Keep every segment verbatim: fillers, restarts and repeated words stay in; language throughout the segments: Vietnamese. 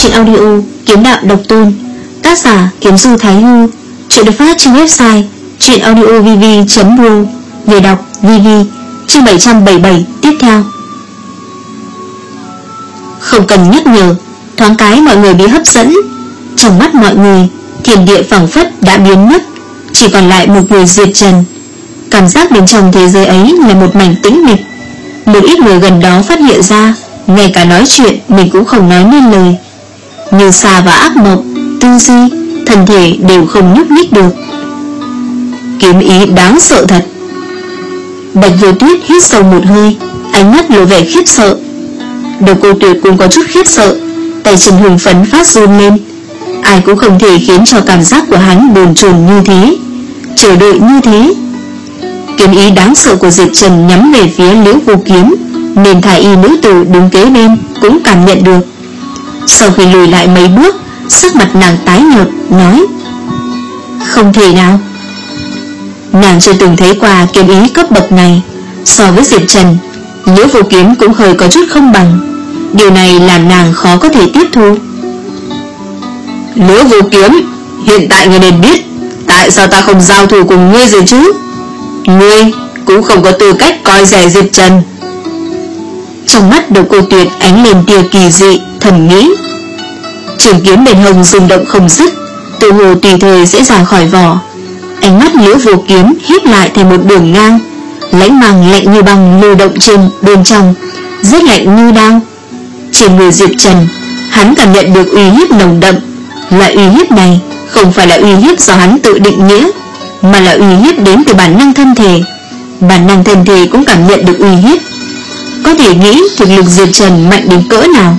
truyện audio Kiếm Đạo Độc Tôn, tác giả Kiếm Du Thái Hư. Truyện được phát trên website truyện audio v v chấm r o. Người đọc vê vê. Chương bảy trăm bảy mươi bảy tiếp theo. Không cần nhắc nhở, thoáng cái mọi người bị hấp dẫn. Trong mắt mọi người, thiên địa phảng phất đã biến mất, chỉ còn lại một người diệt trần. Cảm giác bên trong thế giới ấy là một mảnh tĩnh mịch. Một ít người gần đó phát hiện ra, ngay cả nói chuyện mình cũng không nói nên lời. Như xà và ác mộng, tư duy, thân thể đều không nhúc nhích được. Kiếm ý đáng sợ thật. Bạch Vô Tuyết hít sâu một hơi, ánh mắt lộ vẻ khiếp sợ. Độc Cô Tuyệt cũng có chút khiếp sợ, tay chân hùng phấn phát run lên. Ai cũng không thể khiến cho cảm giác của hắn bồn chồn như thế, chờ đợi như thế. Kiếm ý đáng sợ của Diệp Trần nhắm về phía Liễu Vô Kiếm, nên thái y nữ tử đứng kế bên cũng cảm nhận được. Sau khi lùi lại mấy bước, sắc mặt nàng tái nhợt, nói: không thể nào. Nàng chưa từng thấy qua kiếm ý cấp bậc này. So với Diệp Trần, Liễu Vô Kiếm cũng hơi có chút không bằng. Điều này làm nàng khó có thể tiếp thu. Liễu Vô Kiếm, hiện tại ngươi nên biết tại sao ta không giao thủ cùng ngươi rồi chứ. Ngươi cũng không có tư cách coi rẻ Diệp Trần. Trong mắt Độc Cô Tuyệt ánh lên tia kỳ dị, thầm nghĩ. Trường kiếm bên hông rung động không dứt, tự hồ tùy thời sẽ ra khỏi vỏ. Ánh mắt Liễu Vô Kiếm híp lại thành một đường ngang, lãnh mang lạnh như băng lưu động trên bên trong, rất lạnh như đao. Trên người Diệp Trần, hắn cảm nhận được uy hiếp nồng đậm. Loại uy hiếp này không phải là uy hiếp do hắn tự định nghĩa, mà là uy hiếp đến từ bản năng thân thể. Bản năng thân thể cũng cảm nhận được uy hiếp. Có thể nghĩ thực lực Diệp Trần mạnh đến cỡ nào.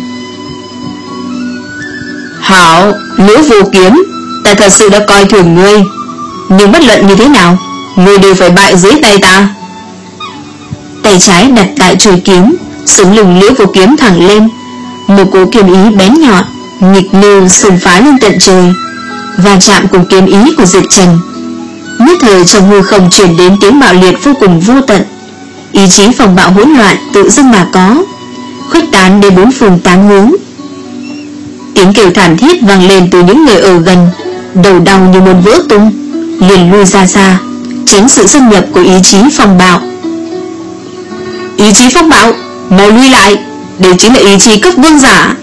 Hảo, Liễu Vô Kiếm, ta thật sự đã coi thường ngươi, nhưng bất luận như thế nào, ngươi đều phải bại dưới tay ta. Tay trái đặt tại chuôi kiếm, sống lưng Liễu Vô Kiếm thẳng lên. Một cỗ kiếm ý bén nhọn nghịch lưu xông phá lên tận trời, và chạm cùng kiếm ý của Diệp Trần. Nhất thời trong hư không truyền đến tiếng bạo liệt vô cùng vô tận. Ý chí phòng bạo hỗn loạn tự dưng mà có, khuếch tán đến bốn phương tám hướng. Tiếng kêu thảm thiết vang lên từ những người ở gần, đầu đau như muốn vỡ tung, liền lui ra xa, tránh sự xâm nhập của ý chí phòng bạo. Ý chí phong bạo, mau lui lại, đây chính là ý chí cấp vương giả.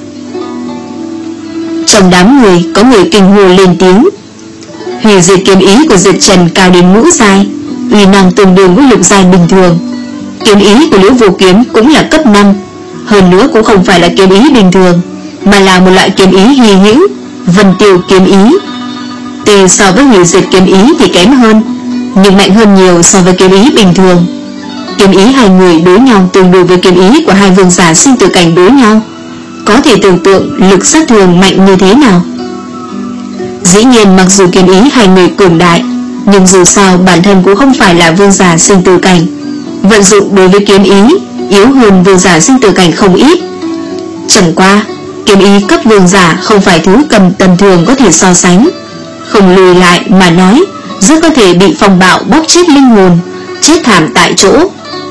Trong đám người có người kinh hô lên tiếng. Hủy diệt kiếm ý của Diệp Trần cao đến ngũ giai, uy năng tương đương với lục giai bình thường. Kiếm ý của Liễu Vô Kiếm cũng là cấp năm, hơn nữa cũng không phải là kiếm ý bình thường, mà là một loại kiếm ý hy hữu, Vân Tiêu kiếm ý. Tuy so với hủy diệt kiếm ý thì kém hơn, nhưng mạnh hơn nhiều so với kiếm ý bình thường. Kiếm ý hai người đối nhau tương đương với kiếm ý của hai vương giả sinh tử cảnh đối nhau. Có thể tưởng tượng lực sát thương mạnh như thế nào. Dĩ nhiên mặc dù kiếm ý hai người cường đại, nhưng dù sao bản thân cũng không phải là vương giả sinh tử cảnh, vận dụng đối với kiếm ý yếu hơn vương giả sinh tử cảnh không ít. Chẳng qua kiếm ý cấp vương giả không phải thứ cầm tầm thường có thể so sánh. Không lùi lại mà nói, rất có thể bị phong bạo bóp chết linh hồn, chết thảm tại chỗ.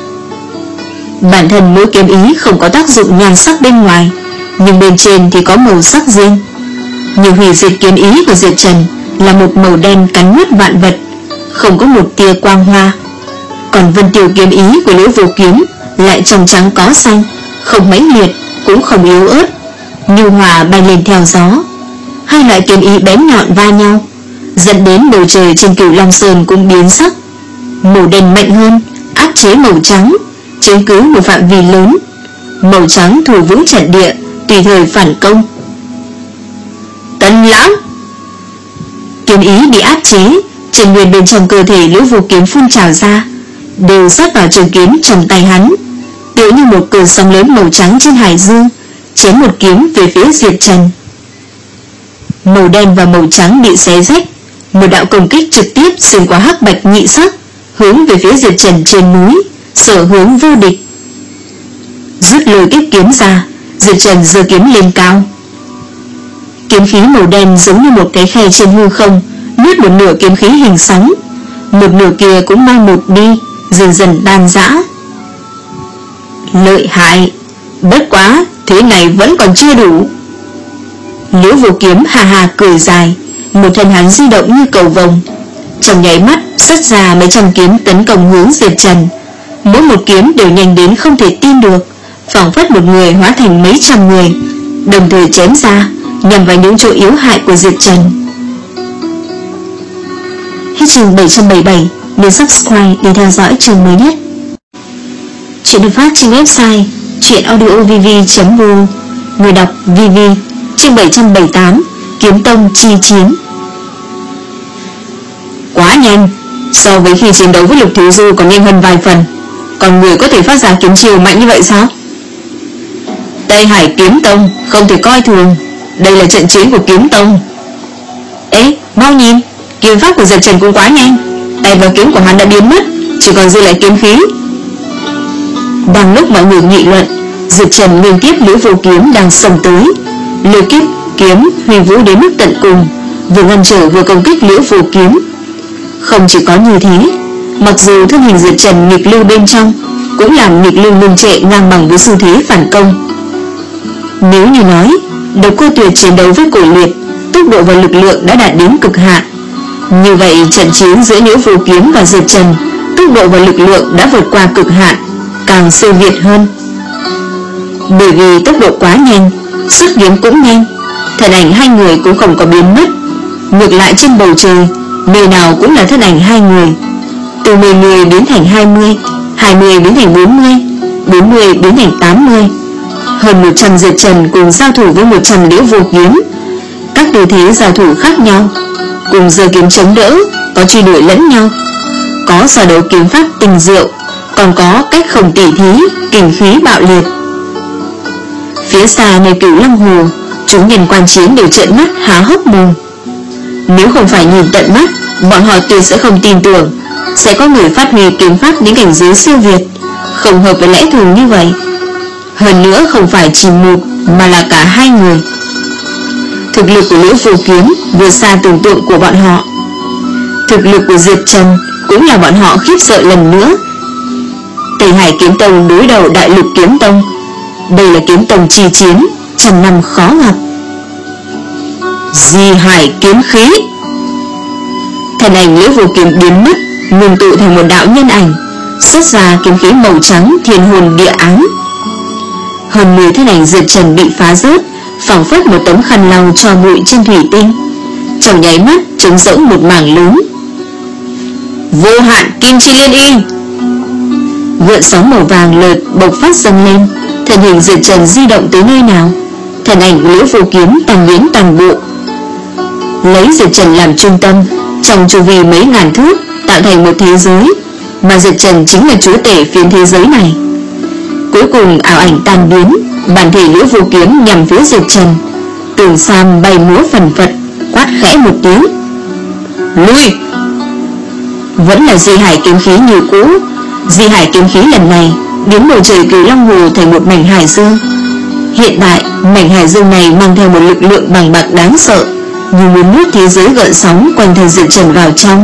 Bản thân mỗi kiếm ý không có tác dụng nhan sắc bên ngoài, nhưng bên trên thì có màu sắc riêng. Như hủy diệt kiếm ý của Diệp Trần là một màu đen cắn nuốt vạn vật, không có một tia quang hoa. Còn Vân Tiêu kiếm ý của Liễu Vô Kiếm lại trong trắng có xanh, không mãnh liệt cũng không yếu ớt, nhu hòa bay lên theo gió. Hai loại kiếm ý bén nhọn va nhau, dẫn đến bầu trời trên Cửu Long Sơn cũng biến sắc. Màu đen mạnh hơn, áp chế màu trắng, chiếm cứ một phạm vi lớn. Màu trắng thủ vững trận địa, tùy thời phản công. Tân Lãng! Kiếm ý bị áp chế, chân nguyên bên trong cơ thể Liễu Vô Kiếm phun trào ra, đều rót vào trường kiếm trong tay hắn, tựa như một cơn sóng lớn màu trắng trên hải dương, chém một kiếm về phía Diệp Trần. Màu đen và màu trắng bị xé rách, một đạo công kích trực tiếp xuyên qua hắc bạch nhị sắc, hướng về phía Diệp Trần trên núi, sở hướng vô địch. Rút lôi tiếp kiếm ra, Diệp Trần giơ kiếm lên cao. Kiếm khí màu đen giống như một cái khe trên hư không, nuốt một nửa kiếm khí hình sóng, một nửa kia cũng mai một đi, dần dần tan rã. Lợi hại, bất quá thế này vẫn còn chưa đủ. Liễu Vô Kiếm hà hà cười dài, một thân hắn di động như cầu vồng, trong nháy mắt xuất ra mấy trăm kiếm tấn công hướng Diệp Trần. Mỗi một kiếm đều nhanh đến không thể tin được, phảng phất một người hóa thành mấy trăm người, đồng thời chém ra nhằm vào những chỗ yếu hại của Diệp Trần. Hết chương bảy trăm bảy mươi bảy. Nhớ subscribe để theo dõi chương mới nhất. Chuyện được phát trên website truyện audio v v chấm v o. Người đọc vê vê. Chương bảy trăm bảy mươi tám. Kiếm tông chi chiến. Quá nhanh, so với khi chiến đấu với Lục Thiếu Du còn nhanh hơn vài phần. Còn người có thể phát ra kiếm chiêu mạnh như vậy sao? Tây Hải Kiếm Tông không thể coi thường, đây là trận chiến của Kiếm Tông. Ê, mau nhìn, kiếm pháp của Diệp Trần cũng quá nhanh, tay và kiếm của hắn đã biến mất, chỉ còn dư lại kiếm khí. Đang lúc mọi người nghị luận, Diệp Trần liên tiếp Liễu Vô Kiếm đang xông tới, lôi kiếp kiếm huy vũ đến mức tận cùng, vừa ngăn trở vừa công kích Liễu Vô Kiếm. Không chỉ có như thế, mặc dù thân hình Diệp Trần nghịch lưu bên trong, cũng làm nghịch lưu ngưng trệ ngang bằng với xu thế phản công. Nếu như nói Độc Cô Tuyệt chiến đấu với Cổ Liệt, tốc độ và lực lượng đã đạt đến cực hạn, như vậy trận chiến giữa Liễu Vô Kiếm và Diệp Trần, tốc độ và lực lượng đã vượt qua cực hạn, càng siêu việt hơn. Bởi vì tốc độ quá nhanh, xuất kiếm cũng nhanh, thân ảnh hai người cũng không có biến mất. Ngược lại trên bầu trời, nơi nào cũng là thân ảnh hai người, từ mười người biến thành hai mươi, hai mươi biến thành bốn mươi, bốn mươi biến thành tám mươi. Hơn một trăm Diệp Trần cùng giao thủ với một trăm Liễu Vô Kiếm. Các tư thế giao thủ khác nhau, cùng giơ kiếm chống đỡ, có truy đuổi lẫn nhau, có so đấu kiếm pháp tinh diệu, còn có cách không tỉ thí, kình khí bạo liệt. Phía xa nơi Cửu Long Hồ, chúng nhân quan chiến đều trợn mắt há hốc mồm. Nếu không phải nhìn tận mắt, bọn họ tuyệt sẽ không tin tưởng sẽ có người phát huy kiếm pháp đến cảnh giới siêu việt, không hợp với lẽ thường như vậy. Hơn nữa không phải chỉ một mà là cả hai người. Thực lực của Liễu Vô Kiếm vượt xa tưởng tượng của bọn họ. Thực lực của Diệp Trần cũng là bọn họ khiếp sợ lần nữa. Tây Hải Kiếm Tông đối đầu Đại Lục Kiếm Tông, đây là kiếm tông chi chiến, trăm năm khó gặp. Di Hải kiếm khí. Thân ảnh Liễu Vô Kiếm biến mất, ngưng tụ thành một đạo nhân ảnh, xuất ra kiếm khí màu trắng thiên hồn địa ám. Hơn mười thân ảnh Diệp Trần bị phá rớt, phảng phất một tấm khăn lau cho bụi trên thủy tinh, trong nháy mắt trống rỗng một mảng lớn. Vô hạn kim chi liên y. Gợn sóng màu vàng lợt bộc phát dâng lên, thân hình Diệp Trần di động tới nơi nào, thân ảnh Liễu Vô Kiếm tan biến toàn bộ. Lấy Diệp Trần làm trung tâm, trong chu vi mấy ngàn thước tạo thành một thế giới, mà Diệp Trần chính là chúa tể phiến thế giới này. Cuối cùng ảo ảnh tan biến, bản thể Liễu Vô Kiếm nhằm phía Diệp Trần, tường sam bay múa phần phật, quát khẽ một tiếng: lui! Vẫn là Di Hải kiếm khí như cũ. Di Hải kiếm khí lần này biến bầu trời Cửu Long Hồ thành một mảnh hải dương. Hiện tại mảnh hải dương này mang theo một lực lượng bằng bạc đáng sợ, như muốn nuốt thế giới gợn sóng quanh thân Diệp Trần vào trong.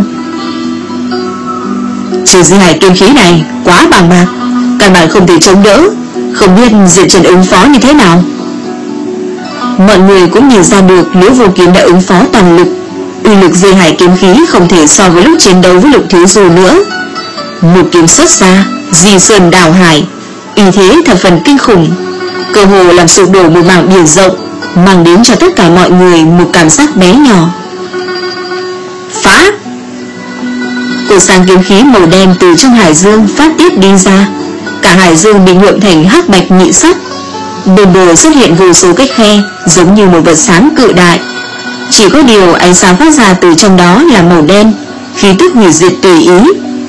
Trừ Di Hải kiếm khí này quá bằng bạc, căn bản không thể chống đỡ, không biết Diệp Trần ứng phó như thế nào. Mọi người cũng nhìn ra được Liễu Vô Kiếm đã ứng phó toàn lực, uy lực Di Hải kiếm khí không thể so với lúc chiến đấu với Lục Thiếu Du nữa. Một kiếm xuất ra, Di Sơn đào hải, uy thế thập phần kinh khủng, cơ hồ làm sụp đổ một mảng biển rộng, mang đến cho tất cả mọi người một cảm giác bé nhỏ. Phá! Cổ sáng kiếm khí màu đen từ trong hải dương phát tiết đi ra, cả hải dương bị nhuộm thành hắc bạch nhị sắc. Bên bờ xuất hiện vô số cái khe, giống như một vật sáng cự đại. Chỉ có điều ánh sáng phát ra từ trong đó là màu đen, khí tức hủy diệt tùy ý.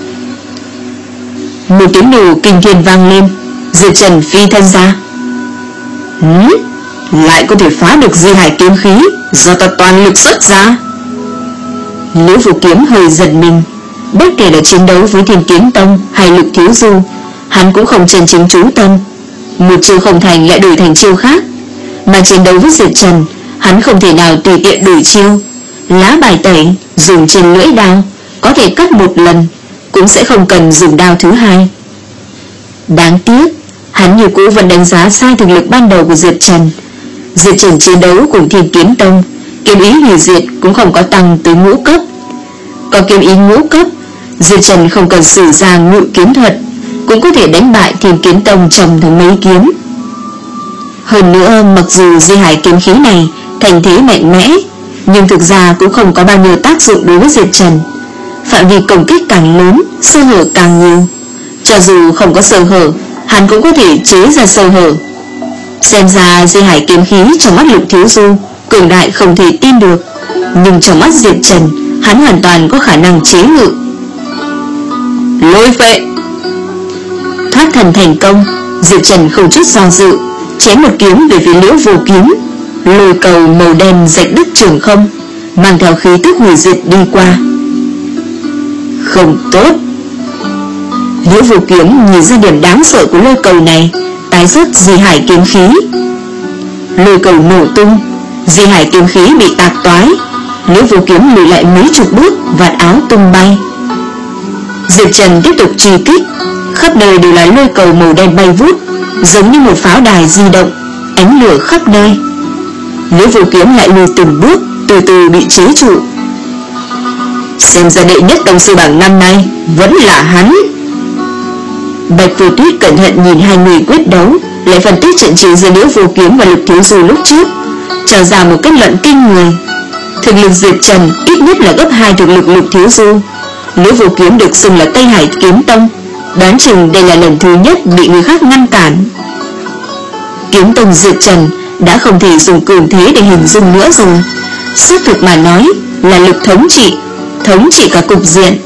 Một tiếng nổ kinh thiên vang lên, Diệp Trần phi thân ra. Hứ, lại có thể phá được Di Hải kiếm khí do ta toàn lực xuất ra. Liễu Vô Kiếm hơi giật mình. Bất kể là chiến đấu với Thiên Kiếm Tông hay Lục Thiếu Du, hắn cũng không chân chính chú tâm. Một chiêu không thành lại đổi thành chiêu khác. Mà chiến đấu với Diệp Trần, hắn không thể nào tùy tiện đổi chiêu. Lá bài tẩy dùng trên lưỡi đao có thể cắt một lần, cũng sẽ không cần dùng đao thứ hai. Đáng tiếc, hắn như cũ vẫn đánh giá sai thực lực ban đầu của Diệp Trần. Diệp Trần chiến đấu cùng Thiên Kiếm Tông, kiếm ý hủy diệt cũng không có tăng tới ngũ cấp. Có kiếm ý ngũ cấp, Diệp Trần không cần sử ra ngự kiếm thuật cũng có thể đánh bại Thiên Kiếm Tông trongทั้ng mấy kiếm. Hơn nữa, mặc dù Di Hải kiếm khí này thành thế mạnh mẽ, nhưng thực ra cũng không có bao nhiêu tác dụng đối với Diệp Trần. Phạm vi công kích càng lớn, sơ hở càng nhiều. Cho dù không có sơ hở, hắn cũng có thể chế ra sơ hở. Xem ra Di Hải kiếm khí trong mắt Lục Thiếu Du cường đại không thể tin được, nhưng trong mắt Diệp Trần, hắn hoàn toàn có khả năng chế ngự. Lôi phệ. Thoát thần thành công, Diệp Trần không chút do dự chém một kiếm về phía Liễu Vô Kiếm. Lôi cầu màu đen rạch đứt trường không, mang theo khí tức hủy diệt đi qua. Không tốt. Liễu Vô Kiếm nhìn ra điểm đáng sợ của lôi cầu này, tái xuất Di Hải kiếm khí. Lôi cầu nổ tung, Di Hải kiếm khí bị tạc toái. Liễu Vô Kiếm lùi lại mấy chục bước, vạt áo tung bay. Diệp Trần tiếp tục truy kích, khắp nơi đều là lôi cầu màu đen bay vút, giống như một pháo đài di động, ánh lửa khắp nơi. Liễu Vô Kiếm lại lùi từng bước, từ từ bị chế trụ. Xem ra đệ nhất tông sư bảng năm nay vẫn là hắn. Bạch Phù Tuyết cẩn thận nhìn hai người quyết đấu, lại phân tích trận chiến giữa Liễu Vô Kiếm và Lục Thiếu Du lúc trước, cho ra một kết luận kinh người. Thực lực Diệp Trần ít nhất là gấp hai thực lực Lục Thiếu Du. Liễu Vô Kiếm được xưng là Tây Hải Kiếm Tông, đoán chừng đây là lần thứ nhất bị người khác ngăn cản. Kiếm Tông Diệp Trần đã không thể dùng cường thế để hình dung nữa rồi. Xác thực mà nói là lực thống trị, thống trị cả cục diện.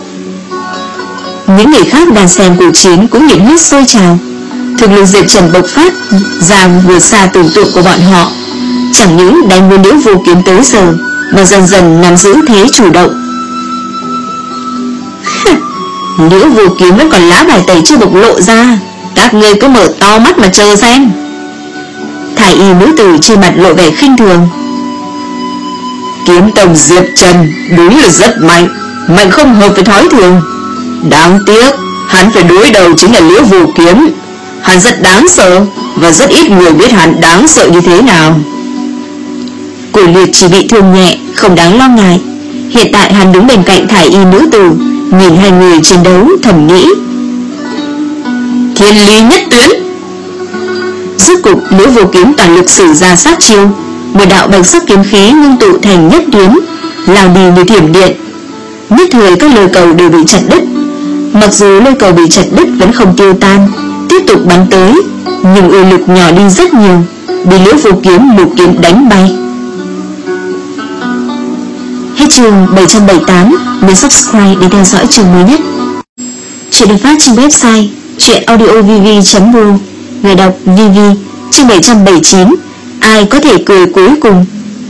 Những người khác đang xem cuộc chiến cũng nhiệt huyết sôi trào. Thực lực Diệp Trần bộc phát ra vượt xa tưởng tượng của bọn họ, chẳng những đánh với Liễu Vô Kiếm tới giờ, mà dần dần nắm giữ thế chủ động. Liễu Vô Kiếm vẫn còn lá bài tẩy chưa bộc lộ ra, các ngươi cứ mở to mắt mà chờ xem. Thái y nữ tử trên mặt lộ vẻ khinh thường. Kiếm Tông Diệp Trần đúng là rất mạnh, mạnh không hợp với thói thường. Đáng tiếc hắn phải đối đầu chính là Liễu Vô Kiếm. Hắn rất đáng sợ, và rất ít người biết hắn đáng sợ như thế nào. Cổ Liệt chỉ bị thương nhẹ, không đáng lo ngại. Hiện tại hắn đứng bên cạnh Thái y nữ tử, nhìn hai người chiến đấu thầm nghĩ. Thiên lý nhất tuyến. Rốt cục Liễu Vô Kiếm toàn lực sử ra sát chiêu, một đạo bạch sắc kiếm khí ngưng tụ thành nhất tuyến, lao đi như thiểm điện. Nhất thời các lôi cầu đều bị chặt đứt. Mặc dù lôi cầu bị chặt đứt vẫn không tiêu tan, tiếp tục bắn tới, nhưng uy lực nhỏ đi rất nhiều, bị Liễu Vô Kiếm một kiếm đánh bay. Hết chương bảy trăm bảy mươi tám. Nhấn subscribe để theo dõi chương mới nhất. Chuyện được phát trên website truyện audio v v chấm ro. Người đọc vê vê. Chương bảy trăm bảy mươi chín. Ai có thể cười cuối cùng.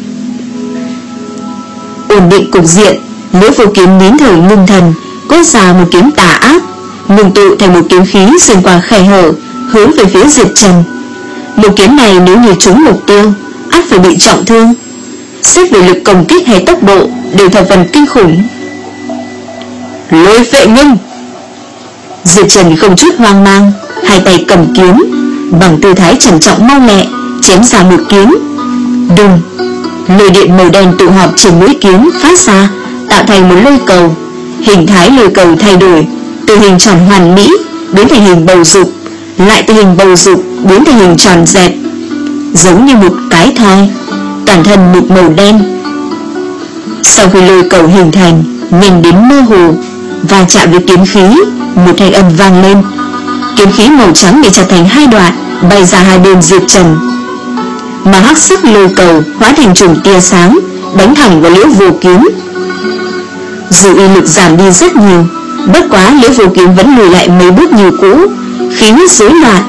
Ổn định cục diện, Liễu Vô Kiếm nín thở ngưng thần, quét ra một kiếm tà ác, ngưng tụ thành một kiếm khí xuyên qua khe hở, hướng về phía Diệp Trần. Một kiếm này nếu như trúng mục tiêu, ắt phải bị trọng thương. Xét về lực công kích hay tốc độ đều thập phần kinh khủng. Lôi phệ ngưng. Diệp Trần không chút hoang mang, hai tay cầm kiếm, bằng tư thái trầm trọng mau lẹ chém ra một kiếm. Đùng, lôi điện màu đen tụ họp trên mũi kiếm phát ra, tạo thành một lôi cầu. Hình thái lôi cầu thay đổi, từ hình tròn hoàn mỹ biến thành hình bầu dục, lại từ hình bầu dục biến thành hình tròn dẹt, giống như một cái thoi, toàn thân một màu đen. Sau khi lôi cầu hình thành, nhanh đến mơ hồ, và chạm với kiếm khí, một thanh âm vang lên. Kiếm khí màu trắng bị chặt thành hai đoạn, bay ra hai bên Diệp Trần. Mà hắc sắc lôi cầu hóa thành chùm tia sáng, đánh thẳng vào Liễu Vô Kiếm. Dù uy lực giảm đi rất nhiều, bất quá Liễu Vô Kiếm vẫn lùi lại mấy bước như cũ, khí huyết rối loạn.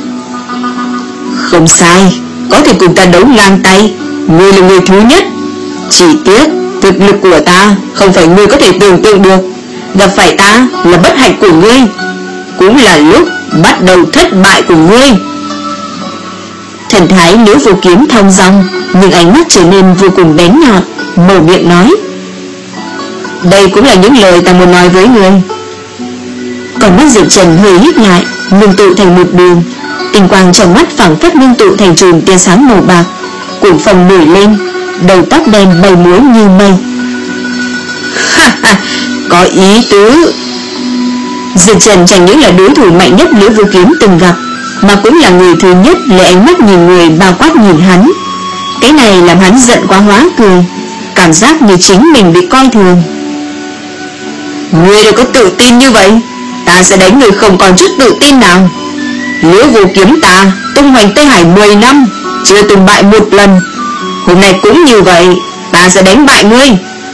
Không sai, có thể cùng ta đấu ngang tay, ngươi là người thứ nhất. Chỉ tiếc thực lực của ta không phải ngươi có thể tưởng tượng được, gặp phải ta là bất hạnh của ngươi, cũng là lúc bắt đầu thất bại của ngươi. Thần thái Liễu Vô Kiếm thong dong, nhưng ánh mắt trở nên vô cùng bén nhọn, mở miệng nói. Đây cũng là những lời ta muốn nói với ngươi. Còn mắt Diệp Trần hơi hít lại, ngưng tụ thành một đường, tinh quang trong mắt phảng phất ngưng tụ thành chùm tia sáng màu bạc, cuồng phong nổi lên, đầu tóc đen bay múa như mây. Ha ha, có ý tứ. Diệp Trần chẳng những là đối thủ mạnh nhất Liễu Vô Kiếm từng gặp, mà cũng là người thứ nhất lấy ánh mắt nhìn người bao quát nhìn hắn. Cái này làm hắn giận quá hóa cười, cảm giác như chính mình bị coi thường. Ngươi đều có tự tin như vậy, ta sẽ đánh người không còn chút tự tin nào. Liễu Vô Kiếm ta tung hoành Tây Hải mười năm, chưa từng bại một lần. Hôm nay cũng như vậy, ta sẽ đánh bại ngươi.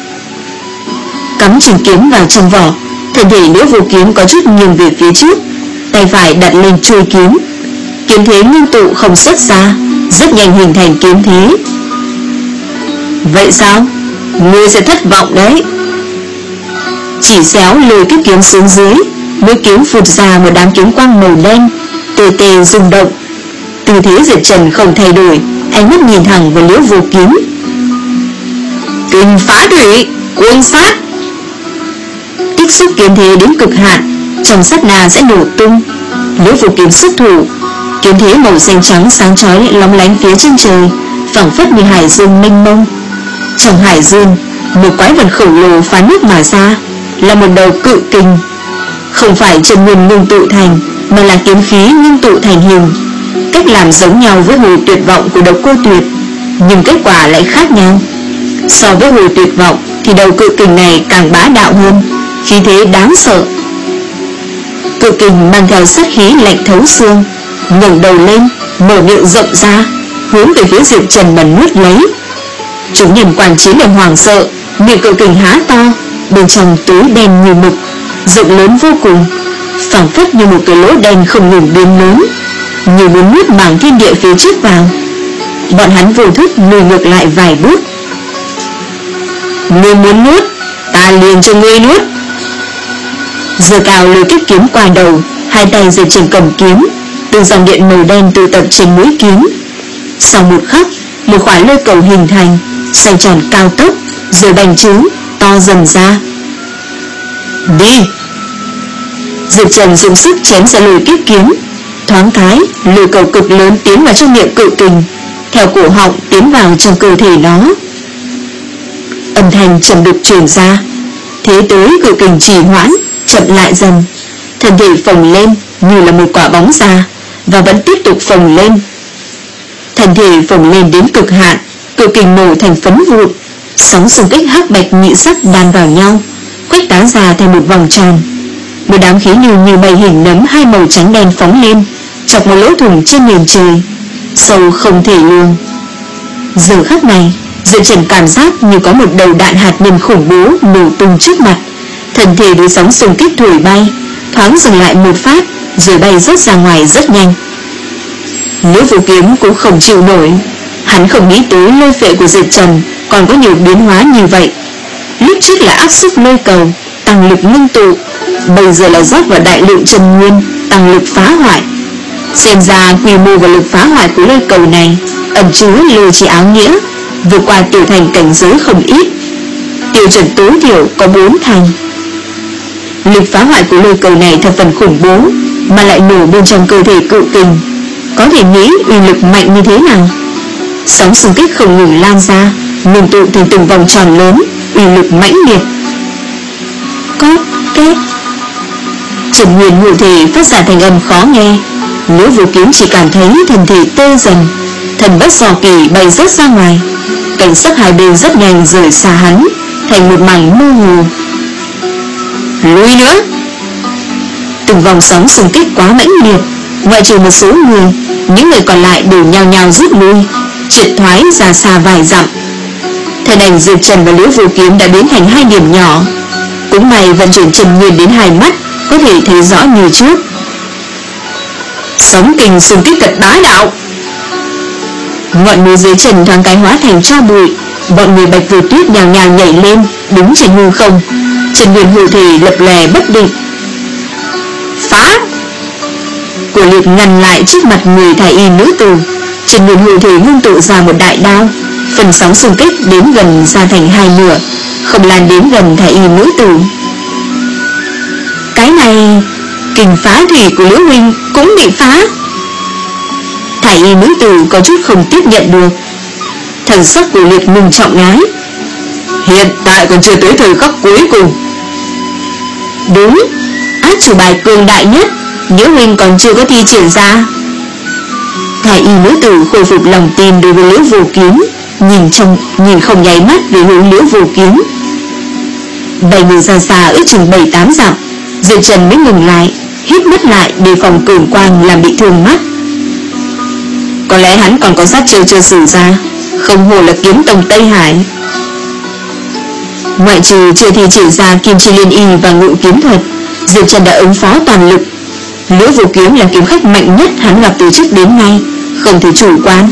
Cắm trường kiếm vào trong vỏ, thân thể Liễu Vô Kiếm có chút nghiêng về phía trước, tay phải đặt lên chuôi kiếm. Kiếm thế ngưng tụ không xuất ra, rất nhanh hình thành kiếm thế. Vậy sao? Ngươi sẽ thất vọng đấy. Chỉ xéo lùi cái kiếm xuống dưới, mũi kiếm phụt ra một đám kiếm quang màu đen, tê tê rung động. Tư thế Diệp Trần không thay đổi, ánh mắt nhìn thẳng vào Liễu Vô Kiếm. Kình phá thủy, cuồng sát. Tiếp xúc kiếm thế đến cực hạn, trong sát na sẽ nổ tung. Liễu Vô Kiếm xuất thủ, kiếm thế màu xanh trắng sáng chói lóng lánh phía chân trời, phảng phất như hải dương mênh mông. Trong hải dương, một quái vật khổng lồ phá nước mà ra, là một đầu cự kình. Không phải chân nguyên ngưng tụ thành, mà là kiếm khí ngưng tụ thành hình. Cách làm giống nhau với hồi tuyệt vọng của Độc Cô Tuyệt, nhưng kết quả lại khác nhau. So với hồi tuyệt vọng thì đầu cự kình này càng bá đạo hơn, khí thế đáng sợ. Cự kình mang theo sát khí lạnh thấu xương, ngẩng đầu lên, mở miệng rộng ra, hướng về phía Diệp Trần mà nuốt lấy. Chúng nhân quan chiến đều hoảng sợ, miệng cự kình há to, bên trong túi đen như mực, rộng lớn vô cùng, phảng phất như một cái lỗ đen không ngừng biến lớn, như muốn nuốt mảng thiên địa phía trước vào. Bọn hắn vô thức lùi ngược lại vài bước. Ngươi muốn nuốt, ta liền cho ngươi nuốt. Giơ cao lưỡi kích kiếm qua đầu, hai tay Diệp Trần cầm kiếm, từng dòng điện màu đen tụ tập trên mũi kiếm. Sau một khắc, một khỏa lôi cầu hình thành, xoay tròn cao tốc, rồi bành trướng to dần ra. Đi! Diệp Trần dùng sức chém ra lôi kích kiếm, thoáng cái, lôi cầu cực lớn tiến vào trong miệng cự kình, theo cổ họng tiến vào trong cơ thể nó. Âm thanh trầm đục truyền ra, thế tới cự kình trì hoãn, chậm lại dần, thân thể phồng lên như là một quả bóng ra, và vẫn tiếp tục phồng lên. Thân thể phồng lên đến cực hạn, cự kình nổ thành phấn vụn, sóng xung kích hắc bạch nhị sắc đan vào nhau, khuếch tán ra thành một vòng tròn. Một đám khí lưu như mây hình nấm hai màu trắng đen phóng lên, chọc một lỗ thủng trên nền trời, sâu không thể lường. Giờ khắc này, Diệp Trần cảm giác như có một đầu đạn hạt nhân khủng bố nổ tung trước mặt, thân thể bị sóng xung kích thổi bay, thoáng dừng lại một phát, rồi bay rớt ra ngoài rất nhanh. Liễu Vô Kiếm cũng không chịu nổi, hắn không nghĩ tới lôi phệ của Diệp Trần còn có nhiều biến hóa như vậy. Lúc trước là áp xúc lôi cầu, tăng lực ngưng tụ, bây giờ là rót vào đại lượng chân nguyên, tăng lực phá hoại. Xem ra quy mô và lực phá hoại của lôi cầu này ẩn chứa lôi chỉ áo nghĩa, vượt qua tiểu thành cảnh giới không ít. Tiêu chuẩn tối thiểu có bốn thành. Lực phá hoại của lôi cầu này thật phần khủng bố, mà lại nổ bên trong cơ thể cự kình, có thể nghĩ uy lực mạnh như thế nào. Sóng xung kích không ngừng lan ra, ngừng tụ thành từng vòng tròn lớn, uy lực mãnh liệt. Cót két, Trần Nguyên hộ thể phát ra thành âm khó nghe. Liễu Vô Kiếm chỉ cảm thấy thân thể tê dần, thần bất do kỳ bay rớt ra ngoài. Cảnh sắc hai bên rất nhanh rời xa hắn, thành một mảng mơ hồ. Lùi nữa! Từng vòng sóng xung kích quá mãnh liệt, ngoại trừ một số người, những người còn lại đều nhao nhao rút lui, triệt thoái ra xa vài dặm. Thân ảnh Diệp Trần và Liễu Vô Kiếm đã biến thành hai điểm nhỏ. Cũng may vận chuyển Trần Nguyên đến hai mắt, có thể thấy rõ như trước. Sóng kình xung kích thật bá đạo. Ngọn núi dưới chân thoáng cái hóa thành tro bụi, bọn người Bạch Vô Tuyết nhào nhào nhảy lên, đứng trên hư không. Trần Nguyên hộ thể lập lè bất định. Phá! Của liệt ngăn lại trước mặt người thái y nữ tử. Trần Nguyên hộ thể ngưng tụ ra một đại đao, phần sóng xung kích đến gần ra thành hai nửa, không lan đến gần thái y nữ tử. Cái này, kình phá thủy của Liễu huynh cũng bị phá. Thái y nữ tử có chút không tiếp nhận được. Thần sắc của Liệt ngưng trọng nói: "Hiện tại còn chưa tới thời khắc cuối cùng." "Đúng, át chủ bài cường đại nhất Liễu huynh còn chưa có thi triển ra." Thái y nữ tử khôi phục lòng tin đối với Liễu Vô Kiếm, nhìn trong nhìn không nháy mắt về hướng Liễu Vô Kiếm. Bảy người ra xa ước chừng bảy tám dặm, Diệp Trần mới ngừng lại, hít mắt lại đề phòng cường quang làm bị thương mắt. Có lẽ hắn còn có sát chiêu chưa sử ra, không hồ là kiếm tông Tây Hải. Ngoại trừ chưa thi triển ra Kim Chi Liên Y và Ngự Kiếm Thuật, Diệp Trần đã ứng phó toàn lực. Liễu Vô Kiếm là kiếm khách mạnh nhất hắn gặp từ trước đến nay, không thể chủ quan.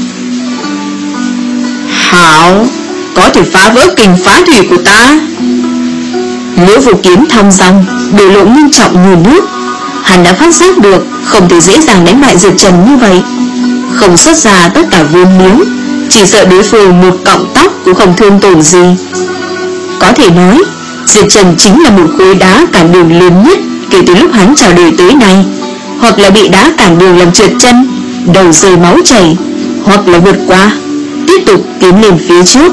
"Hảo, có thể phá vỡ kình phá thủy của ta." Liễu Vô Kiếm thong dong, biểu lộ nghiêm trọng như nước. Hắn đã phát giác được không thể dễ dàng đánh bại Diệp Trần như vậy. Không xuất ra tất cả vốn liếng, chỉ sợ đối phương một cọng tóc cũng không thương tổn gì. Có thể nói Diệp Trần chính là một khối đá cản đường lớn nhất kể từ lúc hắn chào đời tới nay, hoặc là bị đá cản đường làm trượt chân, đầu rơi máu chảy, hoặc là vượt qua, tiếp tục tiến lên phía trước.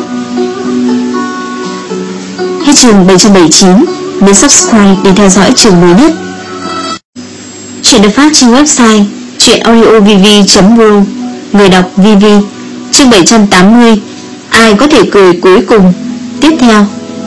Hết chương bảy trăm bảy mươi chín. Nhấn subscribe để theo dõi chương mới nhất. Chuyện được phát trên website truyện audio v v chấm r o. Người đọc vê vê. Chương bảy trăm tám mươi. Ai có thể cười cuối cùng. Tiếp theo: